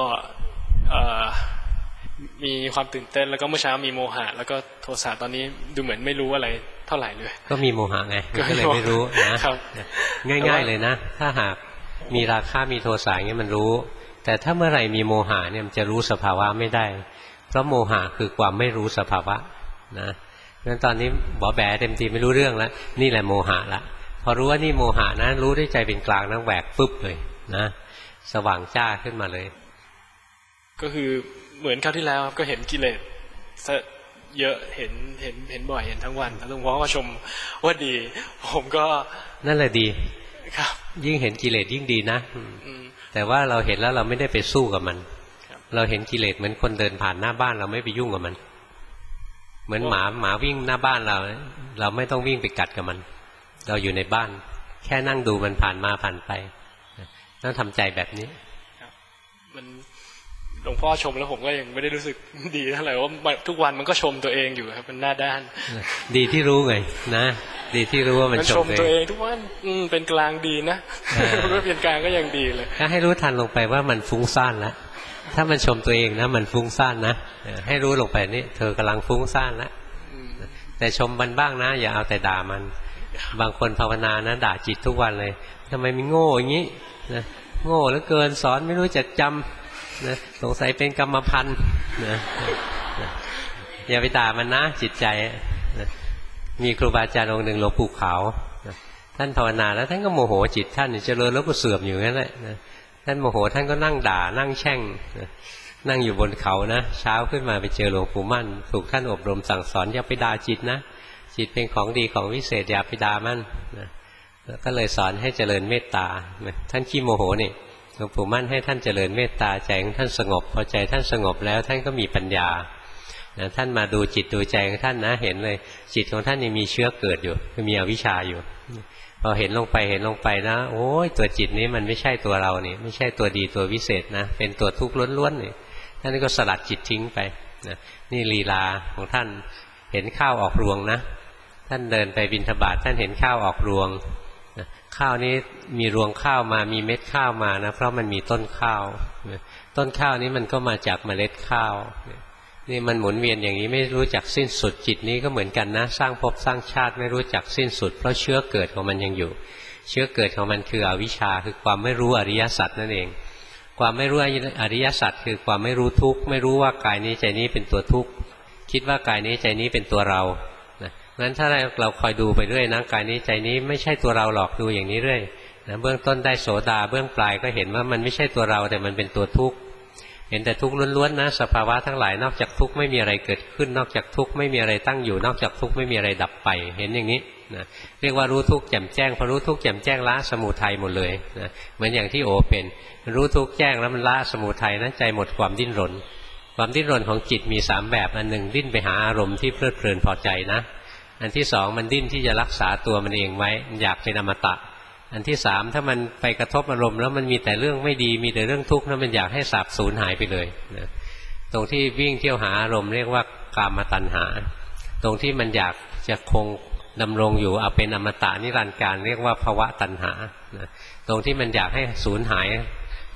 มีความตื่นเต้นแล้วก็เมื่อเช้ามีโมหะแล้วก็โทสะตอนนี้ดูเหมือนไม่รู้อะไรเท่าไหร่เลยก็มีโมหะไงก็เลยไม่รู้นะครับง่ายๆเลยนะถ้าหากมีราคะมีโทสะอย่างนี้มันรู้แต่ถ้าเมื่อไหร่มีโมหะเนี่ยมันจะรู้สภาวะไม่ได้เพราะโมหะคือความไม่รู้สภาวะนะงั้นตอนนี้บอแบเต็มทีไม่รู้เรื่องแล้วนี่แหละโมหะละพอรู้ว่านี่โมหะนะรู้ด้วยใจเป็นกลางนะแหวกปุ๊บเลยนะสว่างจ้าขึ้นมาเลยก็คือเหมือนคราวที่แล้วก็เห็นกิเลสเยอะเห็นบ่อยเห็นทั้งวันแล้วหลวงพ่อก็ชมว่าดีผมก็นั่นแหละดีครับยิ่งเห็นกิเลสยิ่งดีนะแต่ว่าเราเห็นแล้วเราไม่ได้ไปสู้กับมันเราเห็นกิเลสเหมือนคนเดินผ่านหน้าบ้านเราไม่ไปยุ่งกับมันเหมือนหมาวิ่งหน้าบ้านเราไม่ต้องวิ่งไปกัดกับมันเราอยู่ในบ้านแค่นั่งดูมันผ่านมาผ่านไปต้องทำใจแบบนี้มันหลวงพ่อชมแล้วผมก็ยังไม่ได้รู้สึกดีเท่าไหร่ว่าทุกวันมันก็ชมตัวเองอยู่ครับมันหน้าด้านดีที่รู้ไงนะดีที่รู้ว่ามันชมตัวเองทุกวันเป็นกลางดีนะก็เป็นกลางก็ยังดีเลยถ้าให้รู้ทันลงไปว่ามันฟุ้งซ่านแล้วถ้ามันชมตัวเองนะมันฟุ้งซ่านนะให้รู้ลงไปนี่เธอกำลังฟุ้งซ่านแล้วแต่ชมมันบ้างนะอย่าเอาแต่ด่ามันบางคนภาวนานะด่าจิตทุกวันเลยทำไมมันโง่อย่างนี้นะโง่เหลือเกินสอนไม่รู้จักจำนะสงสัยเป็นกรรมพันธุ์นะอย่าไปด่ามันนะจิตใจนะมีครูบาอาจารย์องค์หนึ่งหลวงปู่ขาวนะท่านภาวนาแล้วท่านก็โมโหจิตท่านเจริญแล้วก็เสื่อมอยู่นั่นแหละนะท่านโมโหท่านก็นั่งด่านั่งแช่งนะนั่งอยู่บนเขานะเช้าขึ้นมาไปเจอหลวงปู่มั่นถูกท่านอบรมสั่งสอนอย่าไปด่าจิตนะจิตเป็นของดีของวิเศษอย่าไปด่ามันนะก็เลยสอนให้เจริญเมตตาท่านขี้โมโหนี่หลวงปู่มั่นให้ท่านเจริญเมตตาใจของท่านสงบพอใจท่านสงบแล้วท่านก็มีปัญญาท่านมาดูจิตดูใจของท่านนะเห็นเลยจิตของท่านยังมีเชื้อเกิดอยู่คือมีอวิชชาอยู่พอเห็นลงไปนะโอ้ยตัวจิตนี้มันไม่ใช่ตัวเรานี่ไม่ใช่ตัวดีตัววิเศษนะเป็นตัวทุกข์ล้วนๆนี่ท่านก็สลัดจิตทิ้งไปนะนี่ลีลาของท่านเห็นข้าวออกรวงนะท่านเดินไปบิณฑบาตท่านเห็นข้าวออกรวงข้าวนี้มีรวงข้าวมามีเม็ดข้าวมานะเพราะมันมีต้นข้าวต้นข้าวนี้มันก็มาจากเมล็ดข้าวนี่มันหมุนเวียนอย่างนี้ไม่รู้จักสิ้นสุดจิตนี้ก็เหมือนกันนะสร้างภพสร้างชาติไม่รู้จักสิ้นสุดเพราะเชื้อเกิดของมันยังอยู่เชื้อเกิดของมันคืออวิชชาคือความไม่รู้อริยสัจนั่นเองความไม่รู้อริยสัจคือความไม่รู้ทุกข์ไม่รู้ว่ากายนี้ใจนี้เป็นตัวทุกข์คิดว่ากายนี้ใจนี้เป็นตัวเรางั้นถ้าเราคอยดูไปเรื่อยนะกายนี้ใจนี้ไม่ใช่ตัวเราหรอกดูอย่างนี้เรื่อยนะเบื้องต้นได้โสดาเบื้องปลายก็เห็นว่ามันไม่ใช่ตัวเราแต่มันเป็นตัวทุกข์เห็นแต่ทุกข์ล้วนๆนะสภาวะทั้งหลายนอกจากทุกข์ไม่มีอะไรเกิดขึ้นนอกจากทุกข์ไม่มีอะไรตั้งอยู่นอกจากทุกข์ไม่มีอะไรดับไปเห็นอย่างนี้นะเรียกว่ารู้ทุกข์แจ่มแจ้งพอรู้ทุกข์แจ่มแจ้งละสมุทัยหมดเลยนะเหมือนอย่างที่โอเป็นรู้ทุกข์แจ้งแล้วมันละสมุทัยนั้นใจหมดความดิ้นรนความดิ้นรนของจิตมี3แบบอันหนึ่งดิ้นไปหาอารมณ์ที่เพลิดเพลินพอใจนะอันที่2มันดิ้นที่จะรักษาตัวมันเองไว้มันอยากเป็นอมตะอันที่3ถ้ามันไปกระทบอารมณ์แล้วมันมีแต่เรื่องไม่ดีมีแต่เรื่องทุกข์แล้วมันอยากให้สาบสูญหายไปเลยนะตรงที่วิ่งเที่ยวหาอารมณ์เรียกว่ากามตัณหาตรงที่มันอยากจะคงดำรงอยู่เอาเป็นอมตะนิรันดร์การเรียกว่าภวตัณหานะตรงที่มันอยากให้สูญหาย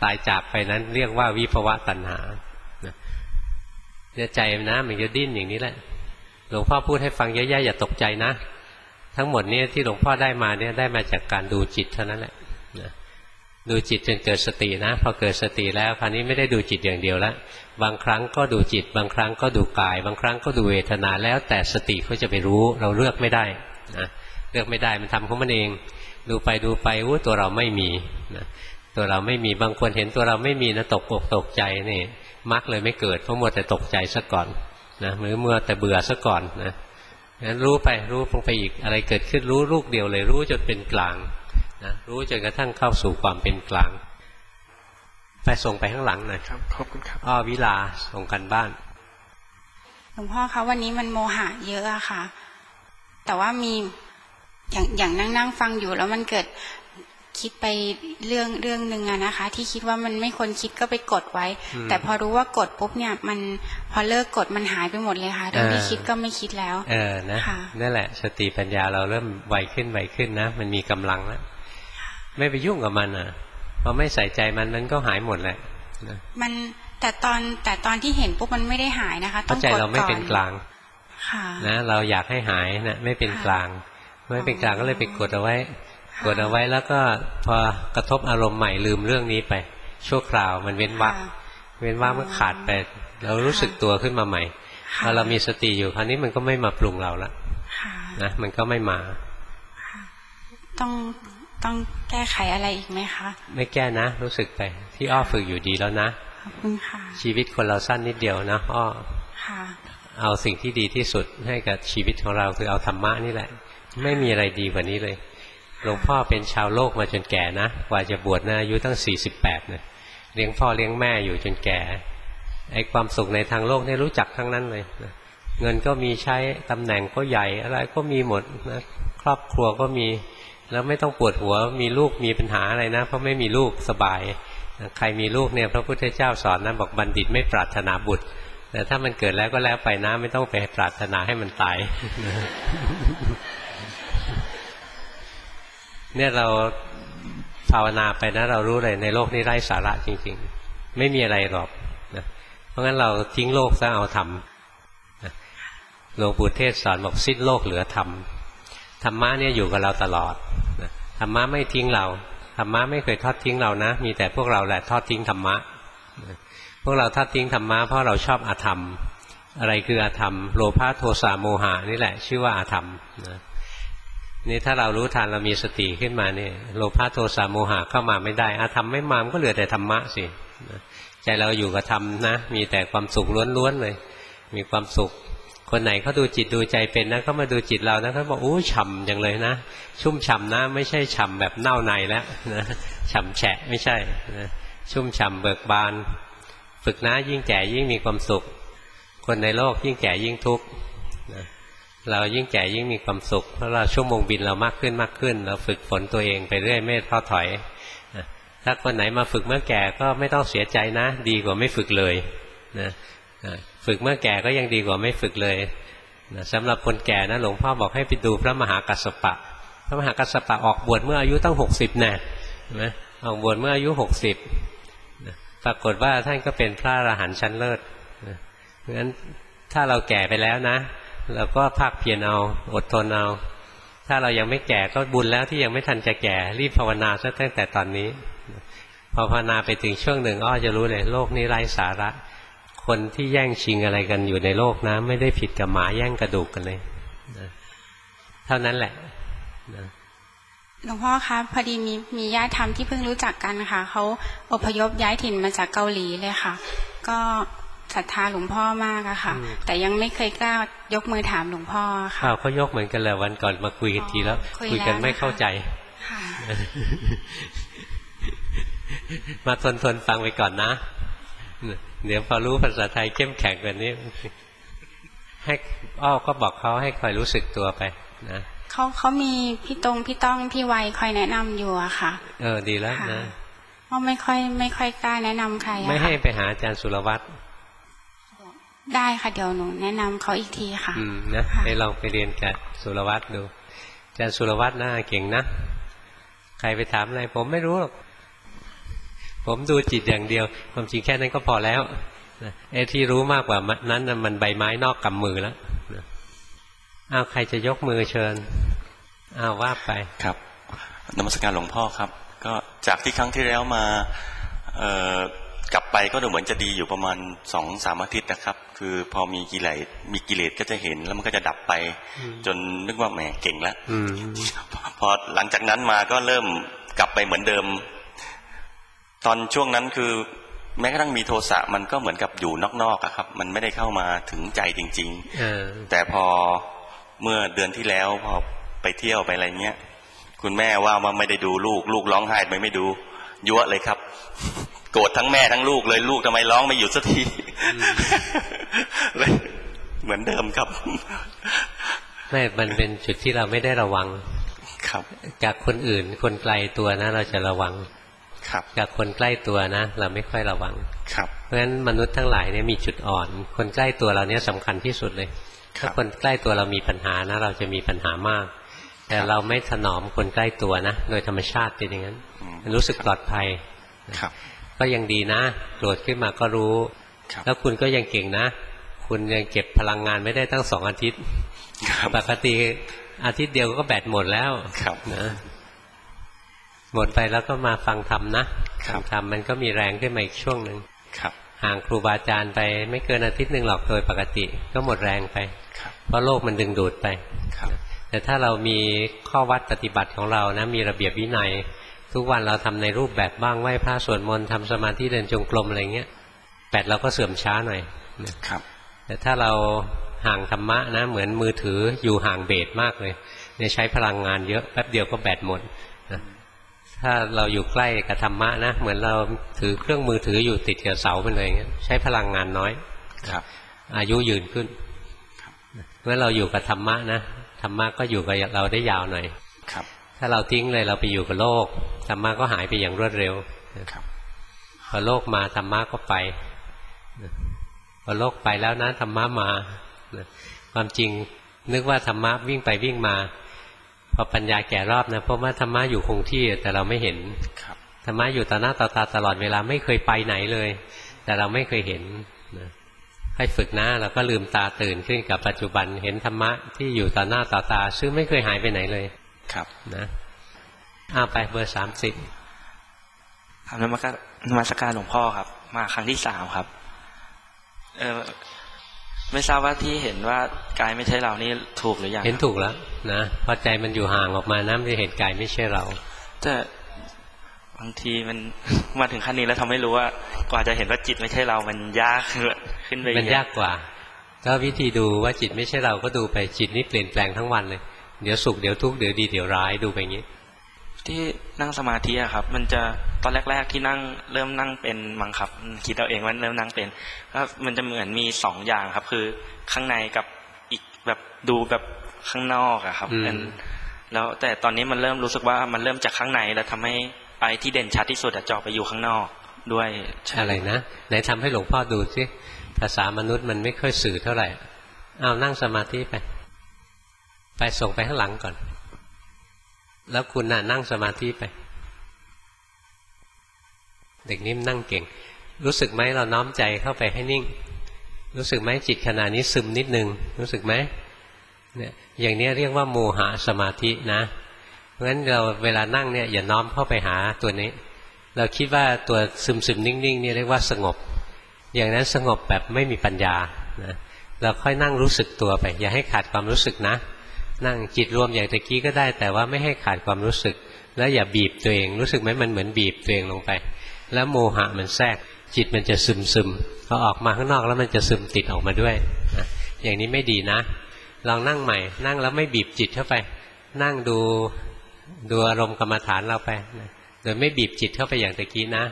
ตายจากไปนั้นเรียกว่าวิภวตัณหาเนี่ยใจนะมันจะดิ้นอย่างนี้แหละหลวงพ่อพูดให้ฟังเยอะๆอย่าตกใจนะทั้งหมดนี้ที่หลวงพ่อได้มาเนี่ยได้มาจากการดูจิตเท่านั้นแหละดูจิตจนเกิดสตินะพอเกิดสติแล้วคราวนี้ไม่ได้ดูจิตอย่างเดียวแล้วบางครั้งก็ดูจิตบางครั้งก็ดูกายบางครั้งก็ดูเวทนาแล้วแต่สติเขาจะไปรู้เราเลือกไม่ได้นะเลือกไม่ได้มันทำของมันเองดูไปตัวเราไม่มีนะตัวเราไม่มีบางคนเห็นตัวเราไม่มีนะตกอกตกใจนี่มรรคเลยไม่เกิดเพราะมัวแต่ตกใจซะก่อนนะหรือมัวแต่เบื่อซะก่อนนะงั้นรู้ไปรู้ลงไปอีกอะไรเกิดขึ้นรู้ลูกเดียวเลยรู้จนเป็นกลางนะรู้จนกระทั่งเข้าสู่ความเป็นกลางไปส่งไปข้างหลังหน่อยครับขอบคุณครับวิลาส่งกันบ้านหลวงพ่อคะวันนี้มันโมหะเยอะอะค่ะแต่ว่ามีอย่างนั่งฟังอยู่แล้วมันเกิดคิดไปเรื่องหนึ่งอะนะคะที่คิดว่ามันไม่ควรคิดก็ไปกดไว้แต่พอรู้ว่ากดปุ๊บเนี่ยมันพอเลิกกดมันหายไปหมดเลยค่ะเรื่องที่คิดก็ไม่คิดแล้วนะนั่นแหละสติปัญญาเราเริ่มไวขึ้นนะมันมีกำลังแล้วไม่ไปยุ่งกับมันอ่ะพอไม่ใส่ใจมันก็หายหมดแหละมันแต่ตอนที่เห็นปุ๊บมันไม่ได้หายนะคะต้องกดก่อนใจเราไม่เป็นกลางนะเราอยากให้หายนะไม่เป็นกลางไม่เป็นกลางก็เลยไปกดเอาไว้แล้วก็พอกระทบอารมณ์ใหม่ลืมเรื่องนี้ไปชั่วคราวมันเว้นวรรคมันขาดไปเรารู้สึกตัวขึ้นมาใหม่พอเรามีสติอยู่คราวนี้มันก็ไม่มาปรุงเราละนะมันก็ไม่มาต้องแก้ไขอะไรอีกไหมคะไม่แก้นะรู้สึกไปที่อ้อฝึกอยู่ดีแล้วนะขอบคุณค่ะชีวิตคนเราสั้นนิดเดียวนะอ้อเอาสิ่งที่ดีที่สุดให้กับชีวิตของเราคือเอาธรรมะนี่แหละไม่มีอะไรดีกว่านี้เลยหลวงพ่อเป็นชาวโลกมาจนแก่นะกว่าจะบวชนะอายุตั้ง48เนี่ยเลี้ยงพ่อเลี้ยงแม่อยู่จนแก่ไอ้ความสุขในทางโลกนี่รู้จักทั้งนั้นเลยนะเงินก็มีใช้ตำแหน่งก็ใหญ่อะไรก็มีหมดนะครอบครัวก็มีแล้วไม่ต้องปวดหัวมีลูกมีปัญหาอะไรนะเพราะไม่มีลูกสบายใครมีลูกเนี่ยพระพุทธเจ้าสอนนะบอกบัณฑิตไม่ปรารถนาบุตรแต่ถ้ามันเกิดแล้วก็แล้วไปนะไม่ต้องไปปรารถนาให้มันตายเนี่ยเราภาวนาไปนะเรารู้เลยในโลกนี้ไร้สาระจริงๆไม่มีอะไรหรอกนะเพราะงั้นเราทิ้งโลกซะเอาธรรมหลวงปู่เทศสอนบอกสิ้นโลกเหลือธรรมธรรมะเนี่ยอยู่กับเราตลอดธรรมะไม่ทิ้งเราธรรมะไม่เคยทอดทิ้งเรานะมีแต่พวกเราแหละทอดทิ้งธรรมะพวกเราทอดทิ้งธรรมะเพราะเราชอบอธรรมอะไรคืออธรรมโลภะโทสะโมหะนี่แหละชื่อว่าอธรรมนี่ถ้าเรารู้ทันเรามีสติขึ้นมาเนี่ยโลภะโทสะโมหะเข้ามาไม่ได้อธรรมไม่มามันก็เหลือแต่ธรรมะสิใจเราอยู่กับธรรมนะมีแต่ความสุขล้วนๆเลยมีความสุขคนไหนเขาดูจิตดูใจเป็นนะเขามาดูจิตเรานะเขาบอกอู้ฉ่ำจังเลยนะชุ่มฉ่ำนะไม่ใช่ฉ่ำแบบเน่าในแล้วนะฉ่ำแฉะไม่ใช่นะชุ่มฉ่ำเบิกบานฝึกนะยิ่งแก่ยิ่งมีความสุขคนในโลกยิ่งแก่ยิ่งทุกข์นะเรายิ่งแก่ยิ่งมีความสุขเพราะเราชั่วโมงบินเรามากขึ้นเราฝึกฝนตัวเองไปเรื่อยไม่ท้อถอยนะถ้าคนไหนมาฝึกเมื่อแก่ก็ไม่ต้องเสียใจนะดีกว่าไม่ฝึกเลยนะฝึกเมื่อแก่ก็ยังดีกว่าไม่ฝึกเลยนะสำหรับคนแก่นะหลวงพ่อบอกให้ไปดูพระมหากัสสปะพระมหากัสสปะออกบวชเมื่ออายุตั้ง60นะนะออกบวชเมื่ออายุ60นะปรากฏว่าท่านก็เป็นพระอรหันต์ชั้นเลิศนะเพราะฉะนั้นถ้าเราแก่ไปแล้วนะเราก็ภาคเพียรเอาอดทนเอาถ้าเรายังไม่แก่ก็บุญแล้วที่ยังไม่ทันจะแก่รีบภาวนาซะตั้งแต่ตอนนี้พอภาวนาไปถึงช่วงหนึ่งอ้อจะรู้เลยโลกนี้ไร้สาระคนที่แย่งชิงอะไรกันอยู่ในโลกนะไม่ได้ผิดกับหมาแย่งกระดูกกันเลยนะเท่านั้นแหละนะหลวงพ่อคะพอดีมีญาติธรรมที่เพิ่งรู้จักกันค่ะเขาอพยพย้ายถิ่นมาจากเกาหลีเลยค่ะก็ศรัทธาหลวงพ่อมากอะค่ะแต่ยังไม่เคยกล้ายกมือถามหลวงพ่อค่ะเขายกเหมือนกันเลยวันก่อนมาคุยกันทีแล้วคุยกันไม่เข้าใจมาทนฟังไปก่อนนะเดี๋ยวพอรู้ภาษาไทยเข้มแข็งกว่านี้ให้ก็บอกเขาให้คอยรู้สึกตัวไปนะเขามีพี่ต้องพี่ไวคอยแนะนำอยู่อะค่ะดีแล้วนะเขาไม่ค่อยกล้าแนะนำใครไม่ให้ไปหาอาจารย์สุรวัตรได้ค่ะเดี๋ยวหนูแนะนำเขาอีกทีค่ะนะไปลองไปเรียนกับสุรวัตรดูอาจารย์สุรวัตรน่าเก่งนะใครไปถามอะไรผมไม่รู้หรอกผมดูจิตอย่างเดียวความจริงแค่นั้นก็พอแล้วไอ้ที่รู้มากกว่านั้นมันใบไม้นอกกำมือแล้วอ้าวใครจะยกมือเชิญอ้าวว่าไปครับนมัสการหลวงพ่อครับก็จากที่ครั้งที่แล้วมากลับไปก็ดูเหมือนจะดีอยู่ประมาณ 2-3 อาทิตย์นะครับคือพอมีกิเลสก็จะเห็นแล้วมันก็จะดับไปจนนึกว่าแหมเก่งแล้วพอหลังจากนั้นมาก็เริ่มกลับไปเหมือนเดิมตอนช่วงนั้นคือแม้กระทั่งมีโทสะมันก็เหมือนกับอยู่นอกๆครับมันไม่ได้เข้ามาถึงใจจริงๆแต่พอเมื่อเดือนที่แล้วพอไปเที่ยวไปอะไรเงี้ยคุณแม่ว่าไม่ได้ดูลูกร้องไห้ไม่ดูยั่วเลยครับโกรธทั้งแม่ทั้งลูกเลยลูกทำไมร้องไม่หยุดสักทีเลยเหมือนเดิมครับไม่มันเป็นจุดที่เราไม่ได้ระวังครับจากคนอื่นคนไกลตัวนะเราจะระวังครับจากคนใกล้ตัวนะเราไม่ค่อยระวังครับเพราะฉะนั้นมนุษย์ทั้งหลายเนี่ยมีจุดอ่อนคนใกล้ตัวเราเนี่ยสำคัญที่สุดเลยถ้าคนใกล้ตัวเรามีปัญหานะเราจะมีปัญหามากแต่เราไม่ถนอมคนใกล้ตัวนะโดยธรรมชาติเป็นอย่างนั้นมันรู้สึกปลอดภัยครับก็ยังดีนะโกรธขึ้นมาก็รู้แล้วคุณก็ยังเก่งนะคุณยังเก็บพลังงานไม่ได้ตั้ง2 อาทิตย์ปกติอาทิตย์เดียวก็แบตหมดแล้วนะหมดไปแล้วก็มาฟังธรรมนะฟังธรรมมันก็มีแรงขึ้นมาอีกช่วงหนึ่งห่างครูบาอาจารย์ไปไม่เกินอาทิตย์หนึ่งหรอกโดยปกติก็หมดแรงไปเพราะโลกมันดึงดูดไปแต่ถ้าเรามีข้อวัดปฏิบัติของเรานะมีระเบียบวินัยทุกวันเราทำในรูปแบบบ้างไหว้พระสวดมนต์ทำสมาธิเดินจงกรมอะไรเงี้ยแบตเราก็เสื่อมช้าหน่อยแต่ถ้าเราห่างธรรมะนะเหมือนมือถืออยู่ห่างเบสมากเลยเนี่ยใช้พลังงานเยอะแป๊บเดียวก็แบตหมดถ้าเราอยู่ใกล้กับธรรมะนะเหมือนเราถือเครื่องมือถืออยู่ติดกับเสาไปเลยเงี้ยใช้พลังงานน้อยอายุยืนขึ้นเมื่อเราอยู่กับธรรมะนะธรรมะก็อยู่กับเราได้ยาวหน่อยถ้าเราทิ้งเลยเราไปอยู่กับโลกธรรมะก็หายไปอย่างรวดเร็วพอโลกมาธรรมะก็ไปพอโลกไปแล้วนะธรรมะมาความจริงนึกว่าธรรมะวิ่งไปวิ่งมาพอปัญญาแก่รอบนะเพราะว่าธรรมะอยู่คงที่แต่เราไม่เห็นธรรมะอยู่ต่อหน้าต่อตาตลอดเวลาไม่เคยไปไหนเลยแต่เราไม่เคยเห็นให้ฝึกนะเราก็ลืมตาตื่นขึ้นกับปัจจุบันเห็นธรรมะที่อยู่ต่อหน้าต่อตาซึ่งไม่เคยหายไปไหนเลยนะไปเบอร์30 ครับนมัสการหลวงพ่อครับมาครั้งที่3ครับไม่ทราบว่าที่เห็นว่ากายไม่ใช่เรานี่ถูกหรือยังเห็นถูกแล้วนะพอใจมันอยู่ห่างออกมานะมันจะเห็นกายไม่ใช่เราแต่บางทีมันมาถึงขั้นนี้แล้วทำให้รู้ว่ากว่าจะเห็นว่าจิตไม่ใช่เรามันยากขึ้นไปมันยากกว่าก็วิธีดูว่าจิตไม่ใช่เราก็ดูไปจิตนี่เปลี่ยนแปลงทั้งวันเลยเดี๋ยวสุขเดี๋ยวทุกข์เดี๋ยวดีเดี๋ยวร้ายดูไปอย่างนี้ที่นั่งสมาธิอะครับมันจะตอนแรกๆที่นั่งเริ่มนั่งเป็นมั้งครับคิดเอาเองว่าเริ่มนั่งเป็นก็มันจะเหมือนมี2อย่างครับคือข้างในกับอีกแบบดูแบบข้างนอกอะครับแล้วแต่ตอนนี้มันเริ่มรู้สึกว่ามันเริ่มจากข้างในแล้วทำให้ไอ้ที่เด่นชัดที่สุดจะไปอยู่ข้างนอกด้วยอะไรนะไหนทำให้หลวงพ่อดูสิภาษามนุษย์มันไม่ค่อยสื่อเท่าไหร่เอานั่งสมาธิไปส่งไปข้างหลังก่อนแล้วคุณน่ะนั่งสมาธิไปเด็กนิ่มนั่งเก่งรู้สึกไหมเราน้อมใจเข้าไปให้นิ่งรู้สึกไหมจิตขณะนี้ซึมนิดนึงรู้สึกไหมเนี่ยอย่างนี้เรียกว่าโมหะสมาธินะเพราะฉะนั้นเราเวลานั่งเนี่ยอย่าน้อมเข้าไปหาตัวนี้เราคิดว่าตัวซึมนิ่งๆนี่เรียกว่าสงบอย่างนั้นสงบแบบไม่มีปัญญานะเราค่อยนั่งรู้สึกตัวไปอย่าให้ขาดความรู้สึกนะนั่งจิตรวมอย่างตะกี้ก็ได้แต่ว่าไม่ให้ขาดความรู้สึกแล้วอย่าบีบตัวเองรู้สึกไหมมันเหมือนบีบตัวเองลงไปแล้วโมหะมันแทรกจิตมันจะซึมพอออกมาข้างนอกแล้วมันจะซึมติดออกมาด้วยอย่างนี้ไม่ดีนะลองนั่งใหม่นั่งแล้วไม่บีบจิตเข้าไปนั่งดูอารมณ์กรรมฐานเราไปโดยไม่บีบจิตเข้าไปอย่างตะกี้นะ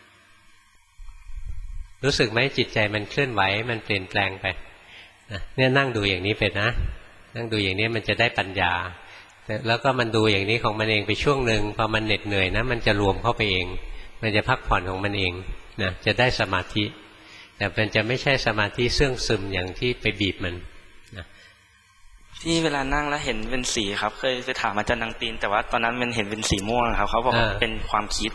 รู้สึกไหมจิตใจมันเคลื่อนไหวมันเปลี่ยนแปลงไปเนี่ยนั่งดูอย่างนี้ไปนะนั่งดูอย่างนี้มันจะได้ปัญญาแล้วก็มันดูอย่างนี้ของมันเองไปช่วงหนึ่งพอมันเหน็ดเหนื่อยนะมันจะรวมเข้าไปเองมันจะพักผ่อนของมันเองนะจะได้สมาธิแต่มันจะไม่ใช่สมาธิเสื่องซึมอย่างที่ไปบีบมันนะที่เวลานั่งแล้วเห็นเป็นสีครับเคยไปถามอาจารย์นางตีนแต่ว่าตอนนั้นมันเห็นเป็นสีม่วงครับเขาบอกเป็นความคิด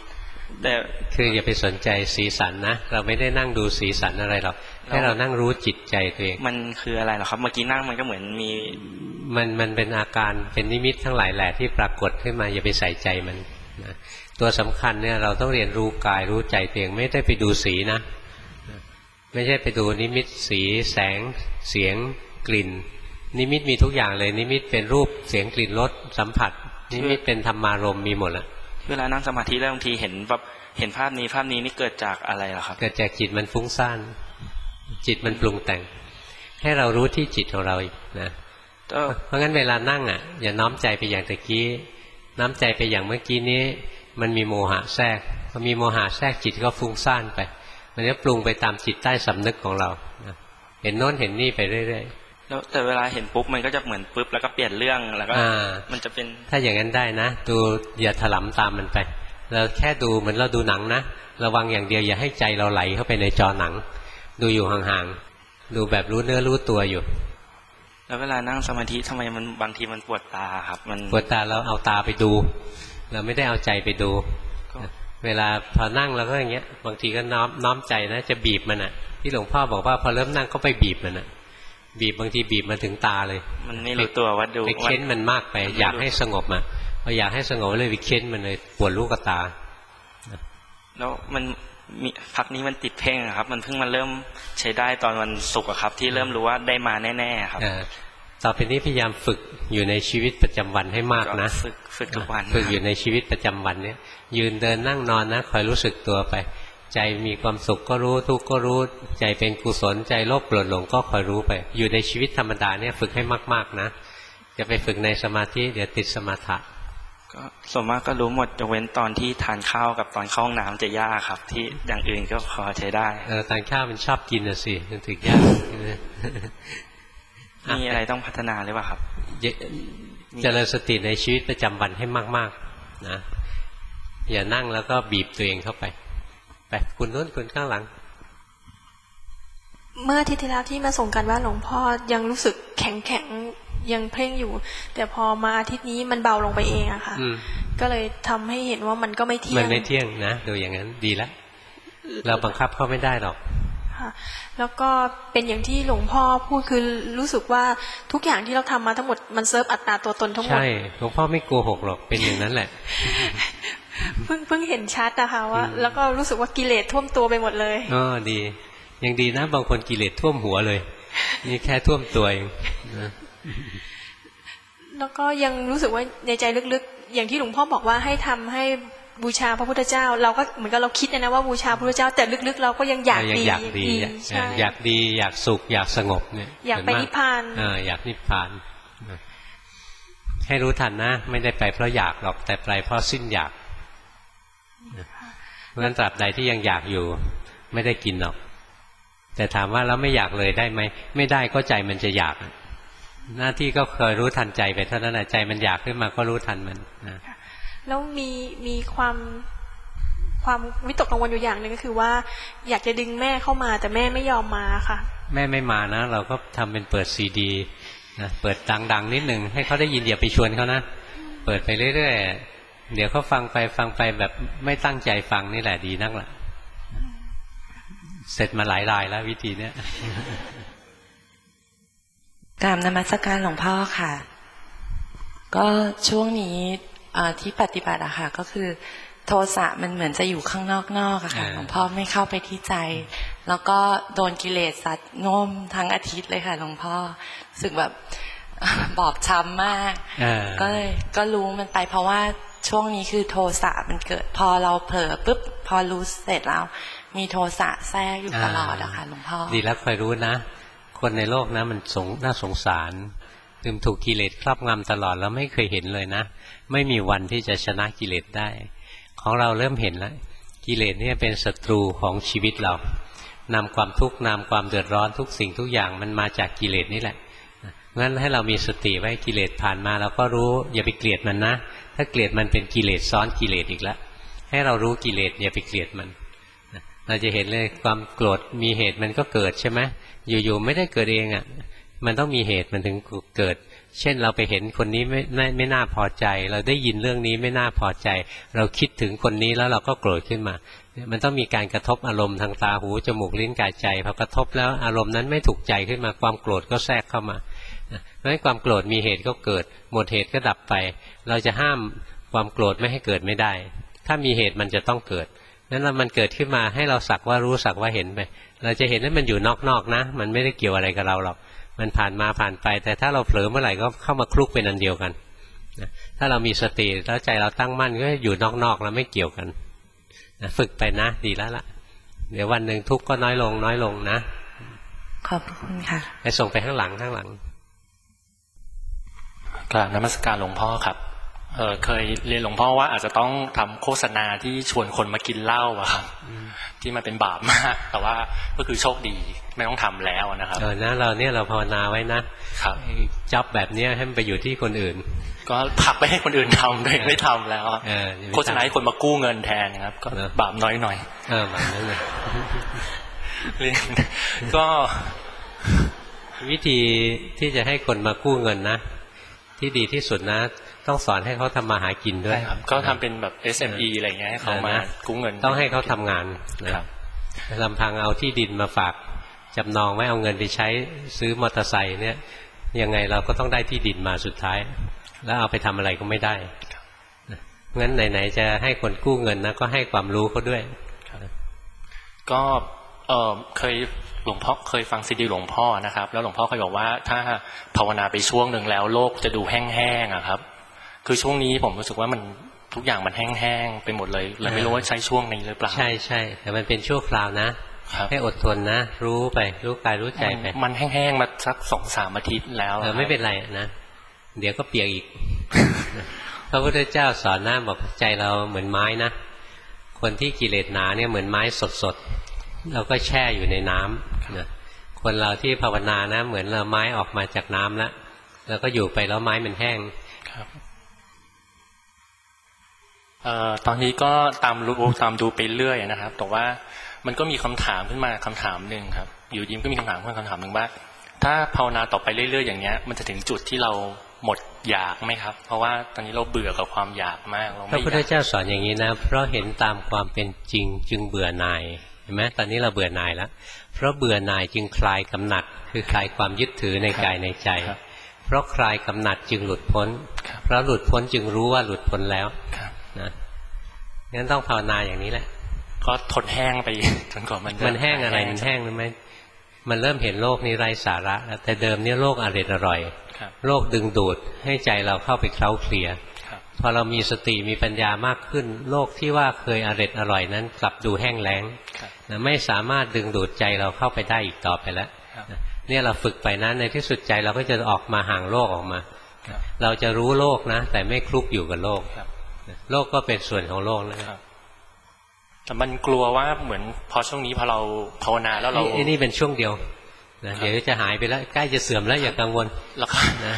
แต่คืออย่าไปสนใจสีสันนะเราไม่ได้นั่งดูสีสันอะไรหรอกให้เรานั่งรู้จิตใจตัวเองมันคืออะไรหรอครับเมื่อกี้นั่งมันก็เหมือนมีมันเป็นอาการเป็นนิมิตทั้งหลายแหละที่ปรากฏขึ้นมาอย่าไปใส่ใจมันนะตัวสำคัญเนี่ยเราต้องเรียนรู้กายรู้ใจตัวเองไม่ได้ไปดูสีนะไม่ใช่ไปดูนิมิตสีแสงเสียงกลิ่นนิมิตมีทุกอย่างเลยนิมิตเป็นรูปเสียงกลิ่นรสสัมผัสนิมิตเป็นธรรมารมณ์มีหมดละเวลานั่งสมาธิแล้วบางทีเห็นแบบเห็นภาพนี้นี่เกิดจากอะไรหรอครับเกิดจากจิตมันฟุ้งซ่านจิตมันปรุงแต่งให้เรารู้ที่จิตของเราอีกนะเพราะงั้นเวลานั่งอ่ะอย่าน้อมใจไปอย่างตะกี้น้อมใจไปอย่างเมื่อกี้นี้มันมีโมหะแทรกพอมีโมหะแทรกจิตก็ฟุ้งซ่านไปมันจะปรุงไปตามจิตใต้สำนึกของเรานะเห็นโน้นเห็นนี่ไปเรื่อยๆแล้วแต่เวลาเห็นปุ๊บมันก็จะเหมือนปุ๊บแล้วก็เปลี่ยนเรื่องแล้วก็มันจะเป็นถ้าอย่างนั้นได้นะดูอย่าถลำตามมันไปเราแค่ดูเหมือนเราดูหนังนะระวังอย่างเดียวอย่าให้ใจเราไหลเข้าไปในจอหนังดูอยู่ห่างๆดูแบบรู้เนื้อรู้ตัวอยู่แล้วเวลานั่งสมาธิทำไมมันบางทีมันปวดตาครับมันปวดตาเราเอาตาไปดูเราไม่ได้เอาใจไปดูเวลาพอนั่งเราก็อย่างเงี้ยบางทีก็น้อมใจนะจะบีบมันอ่ะที่หลวงพ่อบอกว่าพอเริ่มนั่งก็ไปบีบมันอ่ะบีบบางทีบีบมาถึงตาเลยมันไม่รู้ตัวว่าดูไปเค้นมันมากไปอยากให้สงบมาพออยากให้สงบเลยไปเค้นมันเลยปวดลูกตาแล้วมันมีพักนี้มันติดเพ่งครับมันเพิ่งมาเริ่มใช้ได้ตอนวันศุกร์ครับที่เริ่มรู้ว่าได้มาแน่ๆครับต่อไปนี้พยายามฝึกอยู่ในชีวิตประจำวันให้มากนะฝึกทุกวันฝึกอยู่ในชีวิตประจำวันนี้ยืนเดินนั่งนอนนะคอยรู้สึกตัวไปใจมีความสุขก็รู้ทุกข์ก็รู้ใจเป็นกุศลใจโลภโกรธหลงก็คอยรู้ไปอยู่ในชีวิตธรรมดาเนี่ยฝึกให้มากๆนะจะไปฝึกในสมาธิเดี๋ยวติดสมถะก็ส่วนมากก็รู้หมดยกเว้นตอนที่ทานข้าวกับตอนเข้าห้องน้ำจะยากครับที่อย่างอื่นก็พอใช้ได้ทานข้าวมันชอบกินน่ะสิมันถึงยากมีอะไรต้องพัฒนาหรือเปล่าครับเจริญสติในชีวิตประจำวันให้มากๆนะอย่านั่งแล้วก็บีบตัวเองเข้าไปไปคุณนู้นคุณข้างหลังเมื่ออาทิตย์ที่แล้วที่มาส่งกันว่าหลวงพ่อยังรู้สึกแข็งยังเพ่งอยู่แต่พอมาอาทิตย์นี้มันเบาลงไปเองอะค่ะก็เลยทำให้เห็นว่ามันก็ไม่เที่ยงมันไม่เที่ยงนะดูอย่างนั้นดีแล้วเราบังคับเขาไม่ได้หรอกแล้วก็เป็นอย่างที่หลวงพ่อพูดคือรู้สึกว่าทุกอย่างที่เราทำมาทั้งหมดมันเซิร์ฟอัตตาตัวตนทั้งหมดใช่หลวงพ่อไม่โกหกหรอกเป็นอย่างนั้นแหละเพิ่งเห็นชัดนะคะว่าแล้วก็รู้สึกว่ากิเลสท่วมตัวไปหมดเลยดียังดีนะบางคนกิเลสท่วมหัวเลยนี่แค่ท่วมตัวเองแล้วก็ยังรู้สึกว่าในใจลึกๆอย่างที่หลวงพ่อบอกว่าให้ทำให้บูชาพระพุทธเจ้าเราก็เหมือนกับเราคิดนะว่าบูชาพระพุทธเจ้าแต่ลึกๆเราก็ยังอยากดีอยากดีอยากสุขอยากสงบเนี่ยอยากไปนิพพานอยากนิพพานให้รู้ทันนะไม่ได้ไปเพราะอยากหรอกแต่ไปเพราะสิ้นอยากเพราะฉะนั้นตราบใดที่ยังอยากอยู่ไม่ได้กินหรอกแต่ถามว่าแล้วไม่อยากเลยได้ไหมไม่ได้ก็ใจมันจะอยากหน้าที่ก็เคยรู้ทันใจไปเท่านั้นแหละใจมันอยากขึ้นมาก็รู้ทันมันนะแล้วมีความวิตกกังวลอยู่อย่างหนึ่งก็คือว่าอยากจะดึงแม่เข้ามาแต่แม่ไม่ยอมมาค่ะแม่ไม่มานะเราก็ทำเป็นเปิดซีดีนะเปิดดังๆนิดนึงให้เขาได้ยินอย่าไปชวนเขานะเปิดไปเรื่อยๆเดี๋ยวเขาฟังไปแบบไม่ตั้งใจฟังนี่แหละดีนักล่ะเสร็จมาหลายรายแล้ววิธีเนี้ยกราบนมัสการหลวงพ่อค่ะก็ช่วงนี้ที่ปฏิบัติอะค่ะก็คือโทสะมันเหมือนจะอยู่ข้างนอกอะค่ะหลวงพ่อไม่เข้าไปที่ใจแล้วก็โดนกิเลสซัดง่มทั้งอาทิตย์เลยค่ะหลวงพ่อรู้สึกแบบบอบช้ำมากก็รู้มันไปเพราะว่าช่วงนี้คือโทสะมันเกิดพอเราเผลอปุ๊บพอรู้เสร็จแล้วมีโทสะแทรกอยู่ตลอดอะค่ะหลวงพ่อดีแล้วคอยรู้นะคนในโลกนะมันน่าสงสารถึงถูกกิเลสครอบงำตลอดแล้วไม่เคยเห็นเลยนะไม่มีวันที่จะชนะกิเลสได้ของเราเริ่มเห็นแล้วกิเลสนี่เป็นศัตรูของชีวิตเรานำความทุกข์นำความเดือดร้อนทุกสิ่งทุกอย่างมันมาจากกิเลสนี่แหละงั้นให้เรามีสติไว้กิเลสผ่านมาเราก็รู้อย่าไปเกลียดมันนะถ้าเกลียดมันเป็นกิเลสซ้อนกิเลสอีกแล้วให้เรารู้กิเลสอย่าไปเกลียดมันเราจะเห็นเลยความโกรธมีเหตุมันก็เกิดใช่ไหมอยู่ๆไม่ได้เกิดเองอ่ะมันต้องมีเหตุมันถึงเกิดเช่นเราไปเห็นคนนี้ไม่น่าพอใจเราได้ยินเรื่องนี้ไม่น่าพอใจเราคิดถึงคนนี้แล้วเราก็โกรธขึ้นมามันต้องมีการกระทบอารมณ์ทางตาหูจมูกลิ้นกายใจพอกระทบแล้วอารมณ์นั้นไม่ถูกใจขึ้นมาความโกรธก็แทรกเข้ามาเพราะฉะนั้นความโกรธมีเหตุก็เกิดหมดเหตุก็ดับไปเราจะห้ามความโกรธไม่ให้เกิดไม่ได้ถ้ามีเหตุมันจะต้องเกิดนั้นมันเกิดขึ้นมาให้เราสักว่ารู้สักว่าเห็นไปเราจะเห็นว่ามันอยู่นอกๆนะมันไม่ได้เกี่ยวอะไรกับเราหรอกมันผ่านมาผ่านไปแต่ถ้าเราเผลอเมื่อไหร่ก็เข้ามาคลุกเป็นอันเดียวกันถ้าเรามีสติแล้วใจเราตั้งมั่นก็อยู่นอกๆแล้วไม่เกี่ยวกันฝึกไปนะดีแล้วล่ะเดี๋ยววันหนึ่งทุกข์ก็น้อยลงนะขอบคุณค่ะไปส่งไปข้างหลังกราบนมัสการหลวงพ่อครับเคยเรียนหลวงพ่อว่าอาจจะต้องทำโฆษณาที่ชวนคนมากินเหล้าอะครับที่มันเป็นบาปมากแต่ว่าก็คือโชคดีไม่ต้องทำแล้วนะครับนะเราภาวนาไว้นะครับจับแบบนี้ให้มันไปอยู่ที่คนอื่นก็ผลักไปให้คนอื่นทำด้วยไม่ทำแล้วโฆษณาให้คนมากู้เงินแทนครับก็บาปน้อยหน่อยบาปน้อยหน่อยก็วิธีที่จะให้คนมากู้เงินนะที่ดีที่สุดนะต้องสอนให้เขาทำมาหากินด้วยก็ทำเป็นแบบ SME อะไรเงี้ยให้เขามากู้เงินต้องให้เขาทำงานนะครับลำพังเอาที่ดินมาฝากจำนองไม่เอาเงินไปใช้ซื้อมอเตอร์ไซค์เนี่ยยังไงเราก็ต้องได้ที่ดินมาสุดท้ายแล้วเอาไปทำอะไรก็ไม่ได้งั้นไหนๆจะให้คนกู้เงินนะก็ให้ความรู้เขาด้วยก็เคยหลวงพ่อเคยฟังซีดีหลวงพ่อนะครับแล้วหลวงพ่อเคยบอกว่าถ้าภาวนาไปช่วงหนึ่งแล้วโลกจะดูแห้งๆอะครับคือช่วงนี้ผมรู้สึกว่ามันทุกอย่างมันแห้งๆไปหมดเลยไม่รู้ว่าใช้ช่วงนี้หรือเปล่าใช่แต่มันเป็นชั่วคราวนะให้อดทนนะรู้ไปรู้กายรู้ใจไปมันแห้งๆมาสัก 2-3 อาทิตย์แล้วไม่เป็นไรนะเดี๋ยวก็เปียกอีกพระพุทธเจ้าสอนนะบอกใจเราเหมือนไม้นะคนที่กิเลสหนาเนี่ยเหมือนไม้สดๆเราก็แช่อยู่ในน้ำนะคนเราที่ภาวนานะเหมือนเราไม้ออกมาจากน้ำแล้วก็อยู่ไปแล้วไม้มันแห้งครับตอนนี้ก็ตามดูไปเรื่อยนะครับแต่ว่ามันก็มีคำถามขึ้นมาคำถามหนึ่งครับอยู่ยิ้มก็มีคำถามหนึ่งว่าถ้าภาวนาต่อไปเรื่อยๆอย่างเงี้ยมันจะถึงจุดที่เราหมดอยากไหมครับเพราะว่าตอนนี้เราเบื่อกับความอยากมากพระพุทธเจ้าสอนอย่างนี้นะเพราะเห็นตามความเป็นจริงจึงเบื่อหน่ายเห็นไหมตอนนี้เราเบื่อหน่ายแล้วเพราะเบื่อหน่ายจึงคลายกำหนัดคือคลายความยึดถือในกายในใจเพราะคลายกำหนัดจึงหลุดพ้นเพราะหลุดพ้นจึงรู้ว่าหลุดพ้นแล้วนะงั้นต้องภาวนาอย่างนี้แหละก็ทนแห้งไปจนกว่ามันแห้งอะไรมันแห้งหรือไม่มันเริ่มเห็นโลกนี้ไร้สาระแล้วแต่เดิมเนี่ยโลกอร่อยโลกดึงดูดให้ใจเราเข้าไปเคล้าเคลียพอเรามีสติมีปัญญามากขึ้นโลกที่ว่าเคยอร่อยนั้นกลับดูแห้งแล้งไม่สามารถดึงดูดใจเราเข้าไปได้อีกต่อไปแล้วเนี่ยเราฝึกไปนะในที่สุดใจเราก็จะออกมาห่างโลกออกมาเราจะรู้โลกนะแต่ไม่คลุกอยู่กับโลกโลกก็เป็นส่วนของโลกนะครับแต่มันกลัวว่าเหมือนพอช่วงนี้พอเราภาวนาแล้วเรานี่เป็นช่วงเดียวนะเดี๋ยวจะหายไปแล้วใกล้จะเสื่อมแล้วอย่ากังวลแล้วนะ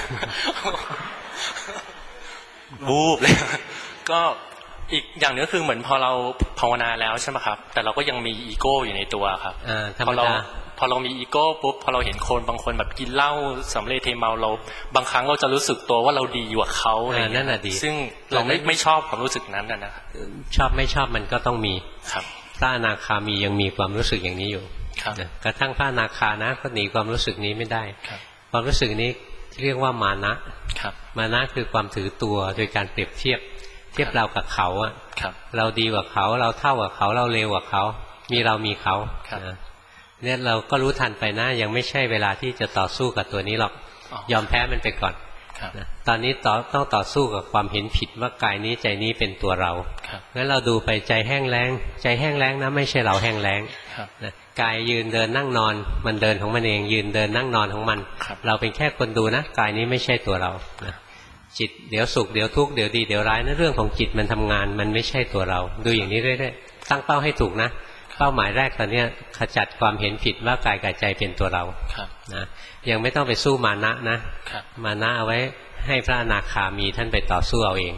บูบเลยก็อีกอย่างนึงก็คือเหมือนพอเราภาวนาแล้วใช่ไหมครับแต่เราก็ยังมีอีโก้อยู่ในตัวครับพอเรามีอีโก้ปุ๊บพอเราเห็นคนบางคนแบบกินเหล้าสำเร็จเทเมาเราบางครั้งเราจะรู้สึกตัวว่าเราดีกว่าเขาอะไรนั่นน่ะดีซึ่งเราไม่ชอบความรู้สึกนั้นนะชอบไม่ชอบมันก็ต้องมีครับพระอนาคามียังมีความรู้สึกอย่างนี้อยู่กระทั่งพระอนาคานะก็หนีความรู้สึกนี้ไม่ได้ความรู้สึกนี้เรียกว่ามานะมานะคือความถือตัวโดยการเปรียบเทียบเรากับเขาอะเราดีกว่าเขาเราเท่ากับเขาเราเลวกว่าเขามีเรามีเขาเนี่ยเราก็รู้ทันไปนะยังไม่ใช่เวลาที่จะต่อสู้กับตัวนี้หรอกยอมแพ้มันไปก่อนตอนนี้ต้องต่อสู้กับความเห็นผิดว่ากายนี้ใจนี้เป็นตัวเรางั้นเราดูไปใจแห้งแล้งใจแห้งแล้งนะไม่ใช่เราแห้งแล้งกายยืนเดินนั่งนอนมันเดินของมันเองยืนเดินนั่งนอนของมันเราเป็นแค่คนดูนะกายนี้ไม่ใช่ตัวเราจิตเดี๋ยวสุขเดี๋ยวทุกข์เดี๋ยวดีเดี๋ยวร้ายนะเรื่องของจิตมันทำงานมันไม่ใช่ตัวเราดูอย่างนี้เรื่อยๆตั้งเป้าให้ถูกนะเป้าหมายแรกตอนนี้ขจัดความเห็นผิดว่ากายกับใจเป็นตัวเรานะยังไม่ต้องไปสู้มานะนะมานะเอาไว้ให้พระอนาคามีท่านไปต่อสู้เอาเอง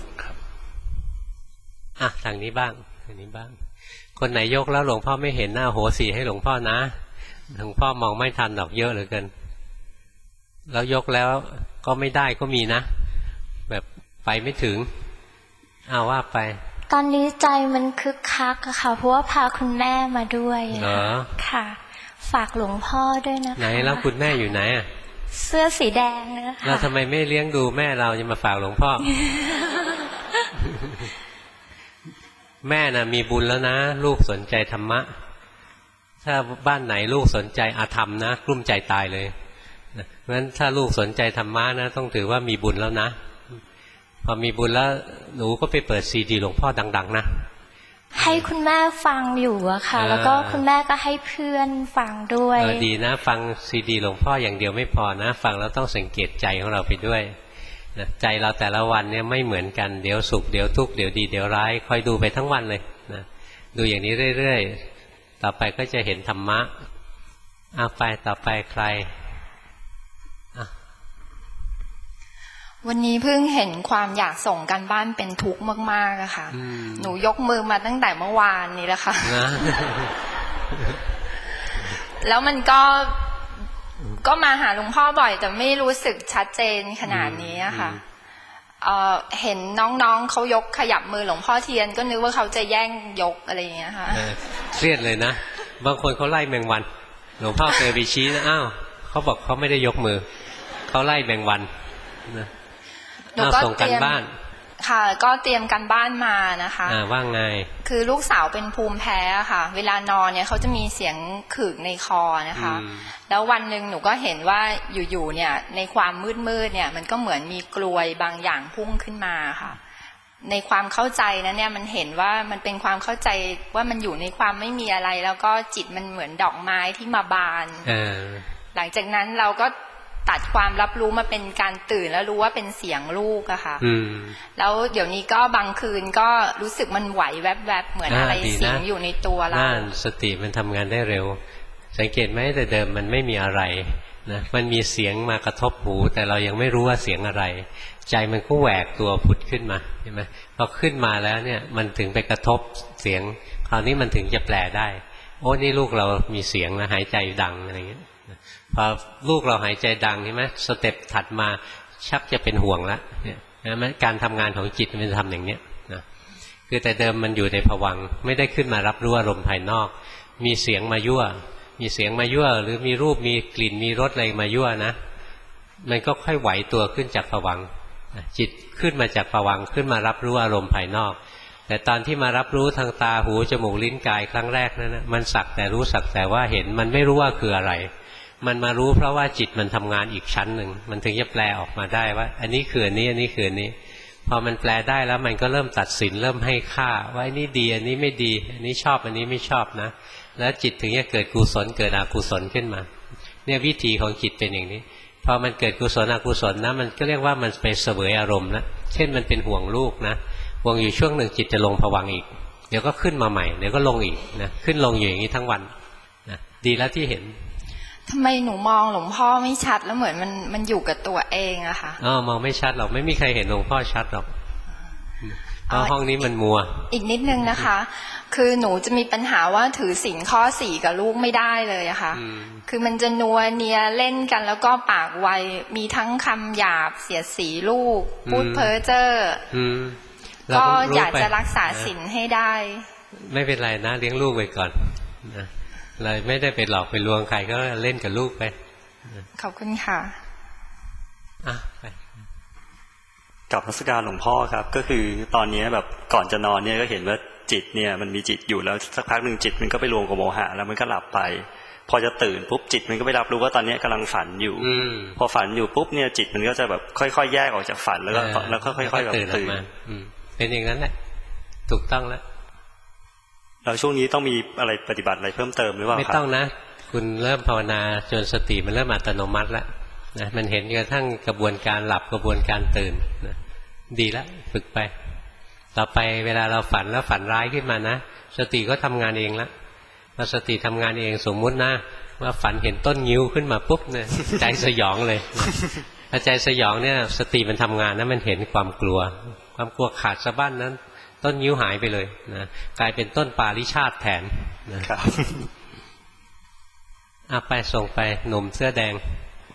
ทางนี้บ้างคนไหนยกแล้วหลวงพ่อไม่เห็นหน้าโหสีให้หลวงพ่อนะหลวงพ่อมองไม่ทันหรอกเยอะเหลือเกินแล้วยกแล้วก็ไม่ได้ก็มีนะแบบไปไม่ถึงเอาว่าไปตอนนี้ใจมันคึกคักอะค่ะเพราะว่าพาคุณแม่มาด้วยค่ะฝากหลวงพ่อด้วยนะคะไหนแล้วคุณแม่อยู่ไหนอะเสื้อสีแดงนะคะเราทำไมไม่เลี้ยงดูแม่เราจะมาฝากหลวงพ่อ แม่น่ะมีบุญแล้วนะลูกสนใจธรรมะถ้าบ้านไหนลูกสนใจอาธรรมนะกลุ้มใจตายเลยเพราะฉะนั้นถ้าลูกสนใจธรรมะนะต้องถือว่ามีบุญแล้วนะพอมีบุญแล้วหนูก็ไปเปิดซีดีหลวงพ่อดังๆนะให้คุณแม่ฟังอยู่อะค่ะแล้วก็คุณแม่ก็ให้เพื่อนฟังด้วยดีนะฟังซีดีหลวงพ่ออย่างเดียวไม่พอนะฟังแล้วต้องสังเกตใจของเราไปด้วยนะใจเราแต่ละวันเนี่ยไม่เหมือนกันเดี๋ยวสุขเดี๋ยวทุกข์เดี๋ยวดีเดี๋ยวร้ายคอยดูไปทั้งวันเลยนะดูอย่างนี้เรื่อยๆต่อไปก็จะเห็นธรรมะไปต่อไปใครวันนี้เพิ่งเห็นความอยากส่งกันบ้านเป็นทุกข์มากๆอะค่ะหนูยกมือมาตั้งแต่เมื่อวานนี้แล้วค่ะ แล้วมันก็มาหาหลวงพ่อบ่อยแต่ไม่รู้สึกชัดเจนขนาดนี้อะค่ะเห็นน้องๆเขายกขยับมือหลวงพ่อเทียนก็นึกว่าเขาจะแย่งยกอะไรอย่างเงี้ยค่ะเครียดเลยนะบางคนเขาไล่แมงวันหลวงพ่อเคยไปชี้นะอ้าวเขาบอกเขาไม่ได้ยกมือเขาไล่แมงวันนะส่งกันบ้านค่ะก็เตรียมกันบ้านมานะคะว่าไงคือลูกสาวเป็นภูมิแพ้ค่ะเวลานอนเนี่ยเขาจะมีเสียงขึกในคอนะคะแล้ววันหนึ่งหนูก็เห็นว่าอยู่ๆเนี่ยในความมืดๆเนี่ยมันก็เหมือนมีกลวยบางอย่างพุ่งขึ้นมาค่ะในความเข้าใจนั้นเนี่ยมันเห็นว่ามันเป็นความเข้าใจว่ามันอยู่ในความไม่มีอะไรแล้วก็จิตมันเหมือนดอกไม้ที่มาบานหลังจากนั้นเราก็ตัดความรับรู้มาเป็นการตื่นแล้วรู้ว่าเป็นเสียงลูกอะค่ะแล้วเดี๋ยวนี้ก็บางคืนก็รู้สึกมันไหวแวบๆเหมือนอะไรสิงอยู่ในตัวเราสติมันทำงานได้เร็วสังเกตไหมแต่เดิมมันไม่มีอะไรนะมันมีเสียงมากระทบหูแต่เรายังไม่รู้ว่าเสียงอะไรใจมันก็แหวกตัวผุดขึ้นมาเห็นไหมพอขึ้นมาแล้วเนี่ยมันถึงไปกระทบเสียงคราวนี้มันถึงจะแปลได้โอ้นี่ลูกเรามีเสียงนะหายใจดังอะไรเงี้ยพอลูกเราหายใจดังใช่ไหมสเต็ปถัดมาชักจะเป็นห่วงแล้วเนี่ยนะการทำงานของจิตมันทำอย่างเนี้ยนะคือแต่เดิมมันอยู่ในภวังค์ไม่ได้ขึ้นมารับรู้อารมณ์ภายนอกมีเสียงมายั่วมีเสียงมายั่วหรือมีรูปมีกลิ่นมีรสอะไรมายั่วนะมันก็ค่อยไหวตัวขึ้นจากภวังค์จิตขึ้นมาจากภวังค์ขึ้นมารับรู้อารมณ์ภายนอกแต่ตอนที่มารับรู้ทางตาหูจมูกลิ้นกายครั้งแรกนั้นนะมันสักแต่รู้สักแต่ว่าเห็นมันไม่รู้ว่าคืออะไรมันมารู้เพราะว่าจิตมันทำงานอีกชั้นหนึ่งมันถึงจะแปลออกมาได้ว่าอันนี้คืออันนี้อันนี้คืออันนี้พอมันแปลได้แล้วมันก็เริ่มตัดสินเริ่มให้ค่าว่าอันนี้ดีอันนี้ไม่ดีอันนี้ชอบอันนี้ไม่ชอบนะแล้วจิตถึงจะเกิดกุศลเกิดอกุศลขึ้นมาเนี่ยวิธีของจิตเป็นอย่างนี้พอมันเกิดกุศลอกุศลนะมันก็เรียกว่ามันไปเสวยอารมณ์นะเช่นมันเป็นห่วงลูกนะห่วงอยู่ช่วงหนึ่งจิตจะลงภวังค์อีกเดี๋ยวก็ขึ้นมาใหม่เดี๋ยวก็ลงอีกนะขึ้นลงอยู่อย่างนี้ทั้งวันนะดีแล้วที่เห็นทำไมหนูมองหลวงพ่อไม่ชัดแล้วเหมือนมันอยู่กับตัวเองอะค่ะมองไม่ชัดหรอกไม่มีใครเห็นหลวงพ่อชัดหรอกเพราะห้องนี้มันมัวอีกนิดนึงนะคะคือหนูจะมีปัญหาว่าถือศีลข้อ 4กับลูกไม่ได้เลยอะค่ะคือมันจะนัวเนียเล่นกันแล้วก็ปากไวมีทั้งคำหยาบเสียดสีลูกพูดเพ้อเจ้อก็อยากจะรักษาศีลให้ได้ไม่เป็นไรนะเลี้ยงลูกไว้ก่อนนะเลยไม่ได้ไปหลอกไปลวงใครก็เล่นกับลูกไปขอบคุณค่ะไปกับนมัสการหลวงพ่อครับก็คือตอนนี้แบบก่อนจะนอนเนี่ยก็เห็นว่าจิตเนี่ยมันมีจิตอยู่แล้วสักพักหนึ่งจิตมันก็ไปรวมกับโมหะแล้วมันก็หลับไปพอจะตื่นปุ๊บจิตมันก็ไปรับรู้ว่าตอนนี้กำลังฝันอยู่พอฝันอยู่ปุ๊บเนี่ยจิตมันก็จะแบบค่อยๆแยกออกจากฝันแล้วก็ค่อยๆแบบตื่นเป็นอย่างนั้นแหละถูกต้องแล้วแล้วช่วงนี้ต้องมีอะไรปฏิบัติอะไรเพิ่มเติมหรือเปล่าครับไม่ต้องนะคุณเริ่มภาวนาจนสติมันเริ่มอัตโนมัติแล้วนะมันเห็นกระทั่งกระบวนการหลับกระบวนการตื่นนะดีแล้วฝึกไปต่อไปเวลาเราฝันแล้วฝันร้ายขึ้นมานะสติก็ทำงานเองละพอสติทำงานเองสมมุตินะว่าฝันเห็นต้นงิ้วขึ้นมาปุ๊บเนี่ยใจสยองเลยพอใจสยองเนี่ยสติมันทำงานนะมันเห็นความกลัวขาดสะบั้นนั้นต้นงิ้วหายไปเลยนะกลายเป็นต้นปาริชาติแทนนะครับไปส่งไปหนุ่มเสื้อแดง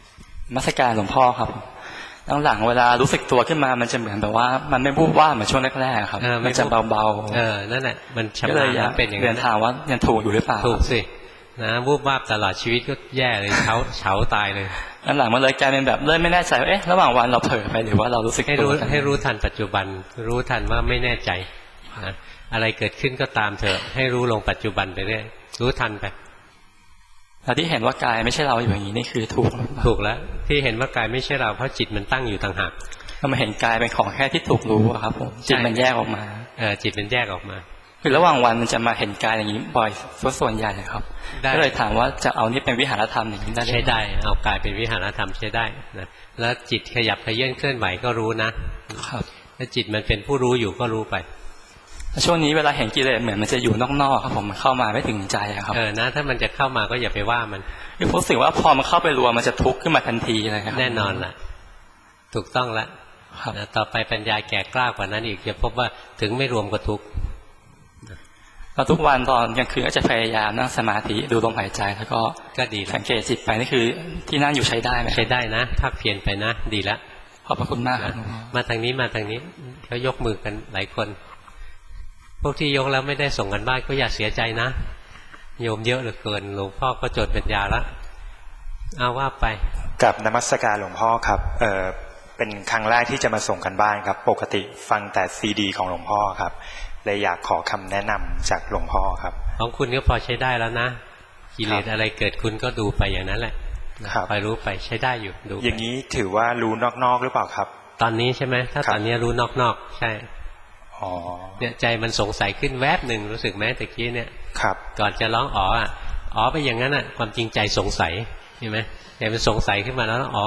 นมัสการหลวงพ่อครับหลังเวลารู้สึกตัวขึ้นมามันจะเหมือนแบบว่ามันไม่วูบว่าเหมือนช่วงแรกๆครับมันจะเบาๆนั่นแหละมันชำนาญเป็นอย่างนั้นถามว่ายังถูกอยู่หรือเปล่าถูกสินะวูบวาบตลอดชีวิตก็แย่เลยเฉาตายเลยหลังมันเลยกลายเป็นแบบเริ่มไม่แน่ใจว่าระหว่างวันเราเผลอไปหรือว่าเรารู้สึกตัวให้รู้ทันปัจจุบันรู้ทันว่าไม่แน่ใจนะอะไรเกิดขึ้นก็ตามเถอะให้รู้ลงปัจจุบันไปเรื่อยรู้ทันไปแล้วที่เห็นว่ากายไม่ใช่เราอยู่อย่างนี้นี่คือถูกแล้วที่เห็นว่ากายไม่ใช่เราเพราะจิตมันตั้งอยู่ต่างหากเรามาเห็นกายเป็นของแค่ที่ถูกรู้ครับผมจิตมันแยกออกมาจิตมันแยกออกมาคือระหว่างวันมันจะมาเห็นกายอย่างนี้บ่อยส่วนใหญ่ครับก็เลยถามว่าจะเอานี่เป็นวิหารธรรมอย่างนี้ได้ใช้ได้เอากายเป็นวิหารธรรมใช้ได้นะแล้วจิตขยับเขยื้อนเคลื่อนไหวก็รู้นะครับถ้าจิตมันเป็นผู้รู้อยู่ก็รู้ไปช่วงนี้เวลาเห็นกิเลสเหมือนมันจะอยู่นอกๆครับผมมันเข้ามาไม่ถึงใจครับนะถ้ามันจะเข้ามาก็อย่าไปว่ามันรู้สึกว่าพอมันเข้าไปรวมมันจะทุกข์ขึ้นมาทันทีเลยครับแน่นอนล่ะถูกต้องละต่อไปปัญญาแก่กล้ากว่านั้นอีกจะพบว่าถึงไม่รวมก็ทุกข์เราทุกวันตอนกลางคืนก็จะพยายามนั่งสมาธิดูลมหายใจแล้วก็ดีสังเกตจิตไปนี่คือที่นั่งอยู่ใช้ได้ไหมใช้ได้นะภาคเพียรไปนะดีละขอบพระคุณมากครับมาทางนี้เขายกมือกันหลายคนพวกที่ยกแล้วไม่ได้ส่งกันบ้านก็อย่าเสียใจนะโยมเยอะเหลือเกินหลวงพ่อก็จดปัญญาละเอาว่าไปกับนมัสการหลวงพ่อครับเป็นครั้งแรกที่จะมาส่งกันบ้านครับปกติฟังแต่ซีดีของหลวงพ่อครับเลยอยากขอคำแนะนำจากหลวงพ่อครับของคุณก็พอใช้ได้แล้วนะกิเลสอะไรเกิดคุณก็ดูไปอย่างนั้นแหละคอยรู้ไปใช้ได้อยู่ดูอย่างนี้ถือว่ารู้นอกๆหรือเปล่าครับตอนนี้ใช่ไหมถ้าตอนนี้รู้นอกๆใช่เนี่ยใจมันสงสัยขึ้นแวบหนึ่งรู้สึกไหมตะกี้เนี่ยครับก่อนจะร้องอ๋อไปอย่างนั้นความจริงใจสงสัยเห็นไหมใจมันสงสัยขึ้นมาแล้วอ๋อ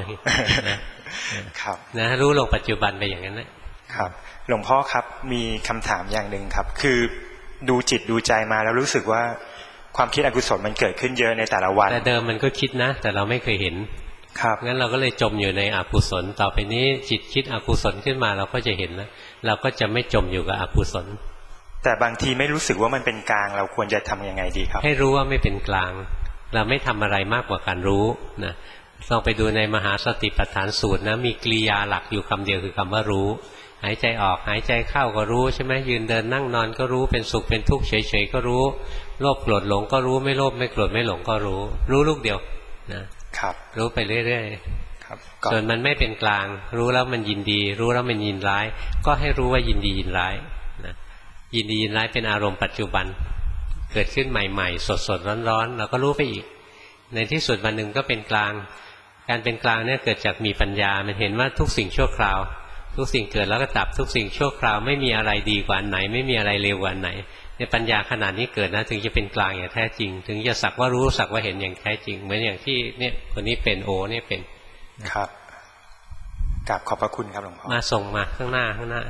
ครับนะรู้ลงปัจจุบันไปอย่างนั้นนะครับหลวงพ่อครับมีคำถามอย่างหนึ่งครับคือดูจิตดูใจมาแล้วรู้สึกว่าความคิดอกุศลมันเกิดขึ้นเยอะในแต่ละวันแต่เดิมมันก็คิดนะแต่เราไม่เคยเห็นครับงั้นเราก็เลยจมอยู่ในอกุศลต่อไปนี้จิตคิดอกุศลขึ้นมาเราก็จะเห็นแล้วเราก็จะไม่จมอยู่กับอกุศลแต่บางทีไม่รู้สึกว่ามันเป็นกลางเราควรจะทำยังไงดีครับให้รู้ว่าไม่เป็นกลางเราไม่ทำอะไรมากกว่าการรู้นะลองไปดูในมหาสติปัฏฐานสูตรนะมีกริยาหลักอยู่คำเดียวคือคำว่ารู้หายใจออกหายใจเข้าก็รู้ใช่ไหมยืนเดินนั่งนอนก็รู้เป็นสุขเป็นทุกข์เฉยๆก็รู้โลภโกรธหลงก็รู้ไม่โลภไม่โกรธไม่หลงก็รู้ลูกเดียวนะครับรู้ไปเรื่อยๆครับส่วนมันไม่เป็นกลางรู้แล้วมันยินดีรู้แล้วมันยินร้ายก็ให้รู้ว่ายินดียินร้ายนะยินดียินร้ายเป็นอารมณ์ปัจจุบันเกิดขึ้นใหม่ๆสดๆร้อนๆเราก็รู้ไปอีกในที่สุดวันหนึ่งก็เป็นกลางการเป็นกลางเนี่ยเกิดจากมีปัญญามันเห็นว่าทุกสิ่งชั่วคราวทุกสิ่งเกิดแล้วก็ดับทุกสิ่งชั่วคราวไม่มีอะไรดีกว่าไหนไม่มีอะไรเลวกว่าไหนในปัญญาขนาดนี้เกิดนะถึงจะเป็นกลางอย่างแท้จริงถึงจะสักว่ารู้สักว่าเห็นอย่างแท้จริงเหมือนอย่างที่เนี่ยคนนี้เป็นโอเนี่ยเป็นครับกราบขอบพระคุณครับหลวงพ่อมาส่งมาข้างหน้าก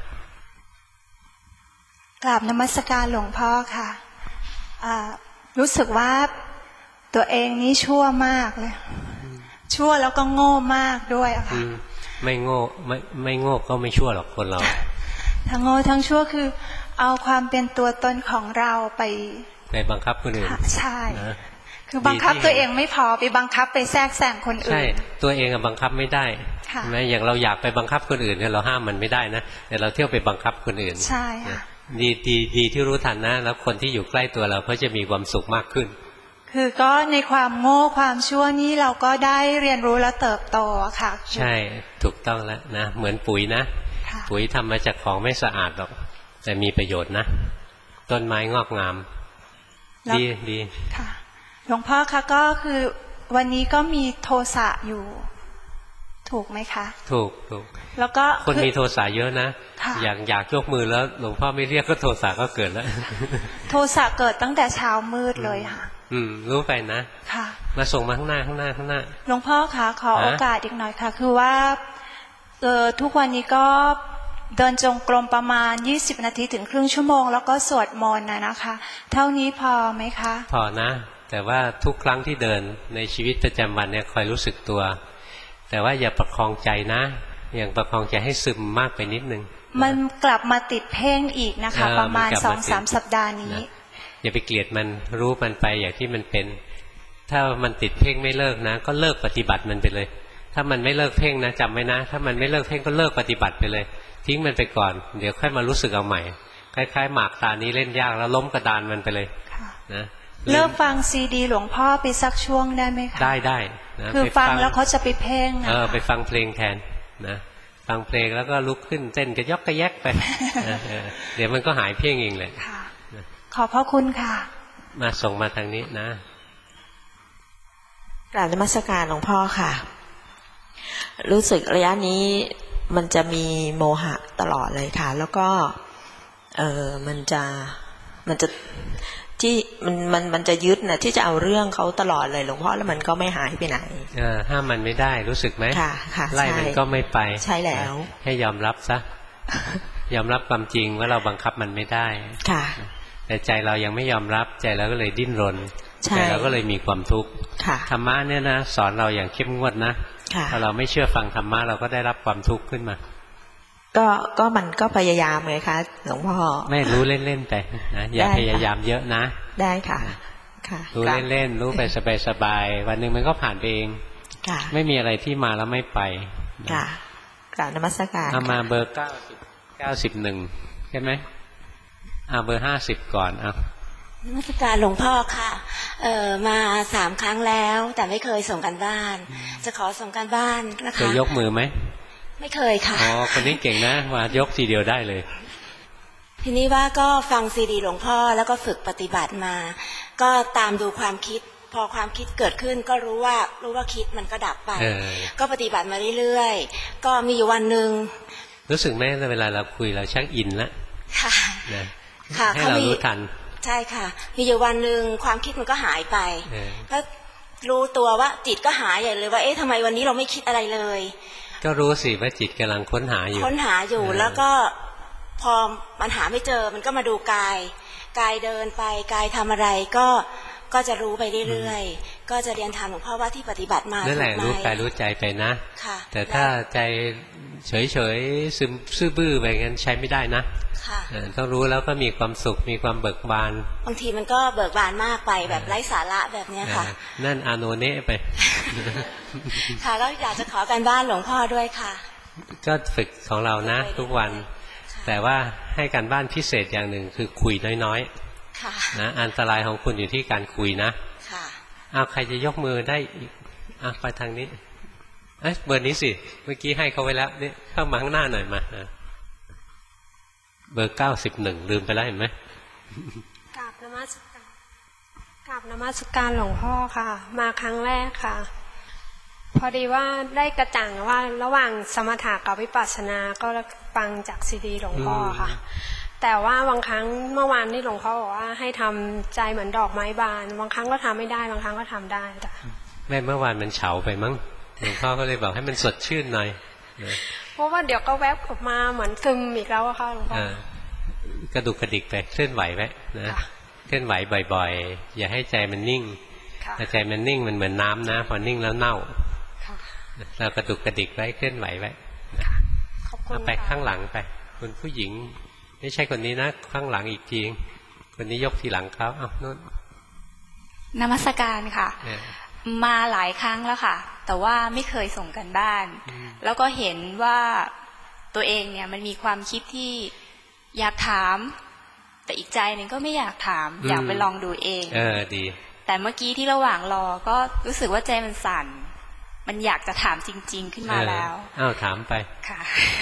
ราบนมัสการหลวงพ่อค่ะรู้สึกว่าตัวเองนี่ชั่วมากเลยชั่วแล้วก็โง่มากด้วยอะค่ะไม่โง่ไม่โง่ก็ไม่ชั่วหรอกคนเราทั้งโง่ทั้งชั่วคือเอาความเป็นตัวตนของเราไปบังคับคนอื่นใช่คือบังคับตัวเองไม่พอไปบังคับไปแทรกแซงคนอื่นใช่ตัวเองบังคับไม่ได้ใช่ไหมอย่างเราอยากไปบังคับคนอื่นเนี่ยเราห้ามมันไม่ได้นะแต่เราเที่ยวไปบังคับคนอื่นใช่ค่ะดีที่รู้ทันนะแล้วคนที่อยู่ใกล้ตัวเราเขาจะมีความสุขมากขึ้นคือก็ในความโง่ความชั่วนี้เราก็ได้เรียนรู้และเติบโตค่ะใช่ถูกต้องแล้วนะเหมือนปุ๋ยนะปุ๋ยทำมาจากของไม่สะอาดหรอกแต่มีประโยชน์นะต้นไม้งอกงามดีค่ะหลวงพ่อคะก็คือวันนี้ก็มีโทสะอยู่ถูกไหมคะถูกแล้วก็คนมีโทสะเยอะนะอยากยกมือแล้วหลวงพ่อไม่เรียกก็โทสะก็เกิดแล้วโทสะเกิดตั้งแต่เช้ามืดเลยค่ะรู้ไปนะค่ะมาส่งมาข้างหน้าหลวงพ่อคะขอโอกาสอีกหน่อยค่ะคือว่าทุกวันนี้ก็เดินจงกรมประมาณ20 นาทีถึงครึ่งชั่วโมงแล้วก็สวดมนต์นะคะเท่านี้พอไหมคะพอนะแต่ว่าทุกครั้งที่เดินในชีวิตประจำวันเนี่ยคอยรู้สึกตัวแต่ว่าอย่าประคองใจนะอย่างประคองใจให้ซึมมากไปนิดนึงมันกลับมาติดเพ่งอีกนะคะประมาณ 2-3 สัปดาห์นี้อย่าไปเกลียดมันรู้มันไปอย่างที่มันเป็นถ้ามันติดเพ่งไม่เลิกนะก็เลิกปฏิบัติมันไปเลยถ้ามันไม่เลิกเพ่งนะจำไว้นะถ้ามันไม่เลิกเพ่งก็เลิกปฏิบัติไปเลยทิ้งมันไปก่อนเดี๋ยวค่อยมารู้สึกเอาใหม่คล้ายๆหมากตานี้เล่นยากแล้วล้มกระดานมันไปเลยนะเลิกฟังซีดีหลวงพ่อไปสักช่วงได้ไหมคะได้นะคือฟังแล้วเขาจะไปเพ่งไปฟังเพลงแทนนะฟังเพลงแล้วก็ลุกขึ้นเต้นกระยกกระแยกไปเดี๋ยวมันก็หายเพ่งเองเลยขอบพระคุณค่ะมาส่งมาทางนี้นะกราบนมัสการหลวงพ่อค่ะรู้สึกระยะนี้มันจะมีโมหะตลอดเลยค่ะแล้วก็มันจะที่มันจะยึดนะที่จะเอาเรื่องเขาตลอดเลยหลวงพ่อแล้วมันก็ไม่หายไปไหนห้ามมันไม่ได้รู้สึกไหมค่ะค่ะไล่มันก็ไม่ไปใช่แล้วให้ยอมรับซะยอมรับความจริงว่าเราบังคับมันไม่ได้ค่ะแต่ใจเรายังไม่ยอมรับใจเราก็เลยดิ้นรนใจเราก็เลยมีความทุกข์ธรรมะเนี่ยนะสอนเราอย่างเข้มงวดนะถ้าเราไม่เชื่อฟังธรรมะเราก็ได้รับความทุกข์ขึ้นมาก็มันก็พยายามเลยค่ะหลวงพ่อไม่รู้เล่นๆไปนะอย่าพยายามเยอะนะได้ค่ะค่ะรู้เล่นๆรู้ไปสบายๆวันหนึ่งมันก็ผ่านไปเองไม่มีอะไรที่มาแล้วไม่ไปค่ะกราบนมัสการมาเบอร์91ใช่ไหมเบอร์50ก่อนนมัสการหลวงพ่อค่ะมา3 ครั้งแล้วแต่ไม่เคยส่งกันบ้านจะขอส่งกันบ้านนะคะเคยยกมือไหมไม่เคยค่ะคนนี้เก่งนะมายกทีเดียวได้เลยทีนี้ว่าก็ฟังซีดีหลวงพ่อแล้วก็ฝึกปฏิบัติมาก็ตามดูความคิดพอความคิดเกิดขึ้นก็รู้ว่าคิดมันก็ดับไปก็ปฏิบัติมาเรื่อยๆก็มีอยู่วันหนึ่งรู้สึกไหมเวลาเราคุยเราชักอินแล้วค่ะให้เรารู้ทันใช่ค่ะมีอยู่วันหนึ่งความคิดมันก็หายไปก็รู้ตัวว่าจิตก็หายใหญ่เลยว่าทำไมวันนี้เราไม่คิดอะไรเลยก็รู้สิว่าจิตกำลังค้นหาอยู่แล้วก็พอมันหาไม่เจอมันก็มาดูกายเดินไปกายทำอะไรก็จะรู้ไปเรื่อยๆก็จะเรียนถามหลวงพ่อว่าที่ปฏิบัติมานั่นแหละรู้กายรู้ใจไปนะแต่ถ้าใจเฉยๆซึมซื่อบื้อไปงั้นใช้ไม่ได้นะต้องรู้แล้วก็มีความสุขมีความเบิกบานบางทีมันก็เบิกบานมากไปแบบไร้สาระแบบนี้ค่ะนั่นอาโนเนะไปค่ะแล้วอยากจะขอการบ้านหลวงพ่อด้วยค่ะก็ฝึกของเรานะทุกวันแต่ว่าให้การบ้านพิเศษอย่างหนึ่งคือคุยน้อยๆนะอันตรายของคุณอยู่ที่การคุยนะใครจะยกมือได้อีกไปทางนี้เบอร์นี้สิเมื่อกี้ให้เขาไว้แล้วนี่เข้ามาข้างหน้าหน่อยมาเบอร์91ลืมไปแล้วเห็นไหมกราบนมัสการหลวงพ่อค่ะมาครั้งแรกค่ะพอดีว่าได้กระจ่างว่าระหว่างสมถะกับวิปัสสนาก็ฟังจากซีดีหลวงพ่อค่ะแต่ว่าบางครั้งเมื่อวานที่หลวงพ่อบอกว่าให้ทำใจเหมือนดอกไม้บานบางครั้งก็ทำไม่ได้บางครั้งก็ทำได้แต่แม่เมื่อวานมันเฉาไปมั้งหลวงพ่อก็เลยบอกให้มันสดชื่นหน่อยเพราะว่าเดี๋ยวก็แวบออกมาเหมือนซึมอีกแล้วอะค่ะหลวงพ่อกระดุกกระดิกไปเคลื่อนไหวไว้นะเคลื่อนไหวบ่อยๆอย่าให้ใจมันนิ่งถ้าใจมันนิ่งมันเหมือนน้ำนะพอนิ่งแล้วเน่าเรากระดุกกระดิกไว้เคลื่อนไหวไว้ไปข้างหลังไปคุณผู้หญิงไม่ใช่คนนี้นะข้างหลังอีกทีคนนี้ยกทีหลังเขานู่นนมัสการค่ะมาหลายครั้งแล้วค่ะแต่ว่าไม่เคยส่งกันบ้านแล้วก็เห็นว่าตัวเองเนี่ยมันมีความคิดที่อยากถามแต่อีกใจหนึ่งก็ไม่อยากถามอยากไปลองดูเองดีแต่เมื่อกี้ที่ระหว่างรอก็รู้สึกว่าใจมันสั่นมันอยากจะถามจริงๆขึ้นมาแล้วถามไปค่ะ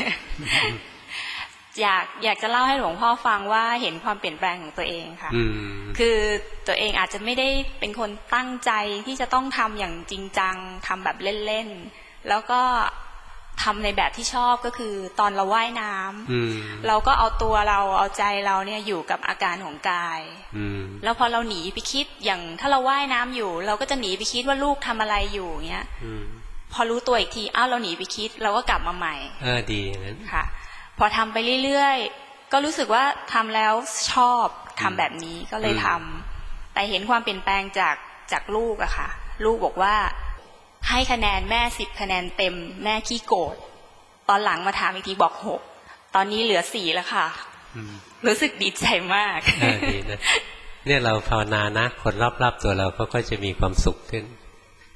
อยากจะเล่าให้หลวงพ่อฟังว่าเห็นความเปลี่ยนแปลงของตัวเองค่ะคือตัวเองอาจจะไม่ได้เป็นคนตั้งใจที่จะต้องทำอย่างจริงจังทำแบบเล่นๆแล้วก็ทำในแบบที่ชอบก็คือตอนเราว่ายน้ำเราก็เอาตัวเราเอาใจเราเนี่ยอยู่กับอาการของกายแล้วพอเราหนีไปคิดอย่างถ้าเราว่ายน้ำอยู่เราก็จะหนีไปคิดว่าลูกทำอะไรอยู่เงี้ยพอรู้ตัวอีกทีเราหนีไปคิดเราก็กลับมาใหม่ดีนั้นค่ะพอทำไปเรื่อยๆก็รู้สึกว่าทำแล้วชอบทำแบบนี้ก็เลยทำแต่เห็นความเปลี่ยนแปลงจากลูกอะค่ะลูกบอกว่าให้คะแนนแม่10 คะแนนเต็มแม่ขี้โกรธตอนหลังมาถามอีกทีบอก6ตอนนี้เหลือ4แล้วค่ะรู้สึกดีใจมากดีนะเนี่ยเราภาวนานะคนรอบๆตัวเราก็จะมีความสุขขึ้น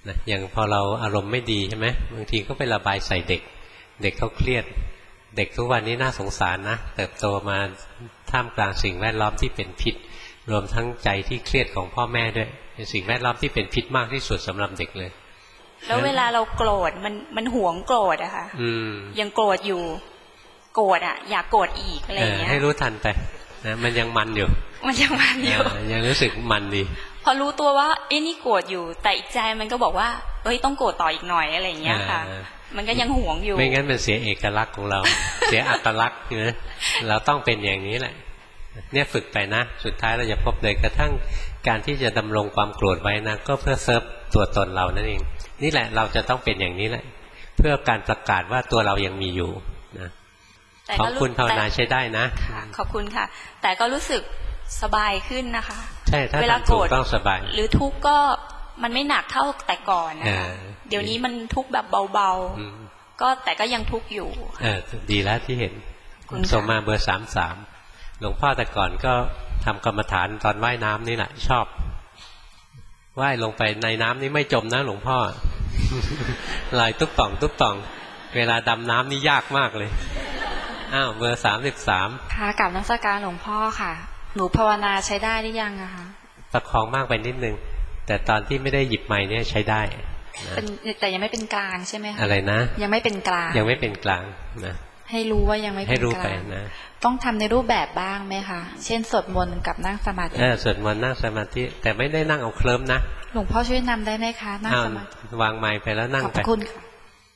นะอย่างพอเราอารมณ์ไม่ดีใช่ไหมบางทีก็ไประบายใส่เด็กเด็กเขาเครียดเด็กทุกวันนี้น่าสงสารนะเติบโตมาท่ามกลางสิ่งแวดล้อมที่เป็นพิษรวมทั้งใจที่เครียดของพ่อแม่ด้วยเป็นสิ่งแวดล้อมที่เป็นพิษมากที่สุดสำหรับเด็กเลยแล้วเวลาเราโกรธมันหวงโกรธอะค่ะยังโกรธอยู่โกรธอะอยากโกรธอีกอะไรอย่างเงี้ยให้รู้ทันไปนะมันยังมันอยู่ยังรู้สึกมันดีพอรู้ตัวว่าไอ้นี่โกรธอยู่แต่อีกใจมันก็บอกว่าเอ้ยต้องโกรธต่ออีกหน่อยอะไรอย่างเงี้ยค่ะมันก็ยังหวงอยู่ไม่งั้นมันเสียเอกลักษณ์ของเรา เสียอัตลักษณ์นะเราต้องเป็นอย่างนี้แหละเนี่ยฝึกไปนะสุดท้ายเราจะพบเลยกระทั่งการที่จะดำรงความโกรธไว้นะก็เพื่อเซิร์ฟตัวตนเรานั่นเองนี่แหละเราจะต้องเป็นอย่างนี้แหละเพื่อการประกาศว่าตัวเรายังมีอยู่นะของคุณภาวนาใช้ได้นะขอบคุณค่ะแต่ก็รู้สึกสบายขึ้นนะคะใช่ถ้าทำถูกต้องสบายหรือทุกข์ก็มันไม่หนักเท่าแต่ก่อนนะคะเดี๋ยวนี้มันทุกข์แบบเบาๆก็แต่ก็ยังทุกข์อยู่ดีแล้วที่เห็นส่งมาเบอร์33หลวงพ่อแต่ก่อนก็ทำกรรมฐานตอนว่ายน้ำนี่แหละชอบว่ายลงไปในน้ำนี่ไม่จมนะหลวงพ่อลอยตุ๊บป่องตุ๊บป่องเวลาดำน้ำนี่ยากมากเลยอ้าวเบอร์33 ค่ะกับนักการหลวงพ่อค่ะหนูภาวนาใช้ได้หรือยังอะคะประคองมากไปนิดนึงแต่ตอนที่ไม่ได้หยิบไม้เนี่ยใช้ได้แต่ยังไม่เป็นกลางใช่ไหมคะอะไรนะยังไม่เป็นกลางยังไม่เป็นกลางนะให้รู้ว่ายังไม่เป็นกลางให้รู้ไปนะต้องทำในรูปแบบบ้างไหมคะเช่นสวดมนต์กับนั่งสมาธิสวดมนต์นั่งสมาธิแต่ไม่ได้นั่งเอาเคลิ้มนะหลวงพ่อช่วยนำได้ไหมคะนั่งสมาธิวางไม้ไปแล้วนั่งไปขอบคุณค่ะ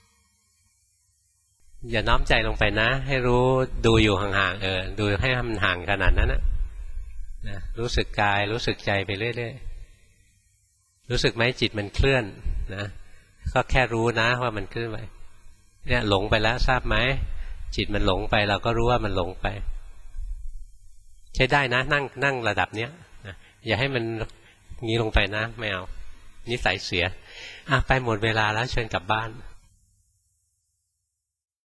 อย่าน้อมใจลงไปนะให้รู้ดูอยู่ห่างๆดูให้มันห่างขนาดนั้นนะรู้สึกกายรู้สึกใจไปเรื่อยๆรู้สึกไหมจิตมันเคลื่อนนะก็แค่รู้นะว่ามันเคลื่อนไปเนี่ยหลงไปแล้วทราบไหมจิตมันหลงไปเราก็รู้ว่ามันหลงไปใช้ได้นะนั่งระดับเนี้ยอย่าให้มันงี้ลงไปนะไม่เอานิสัยเสียไปหมดเวลาแล้วเชิญกลับบ้าน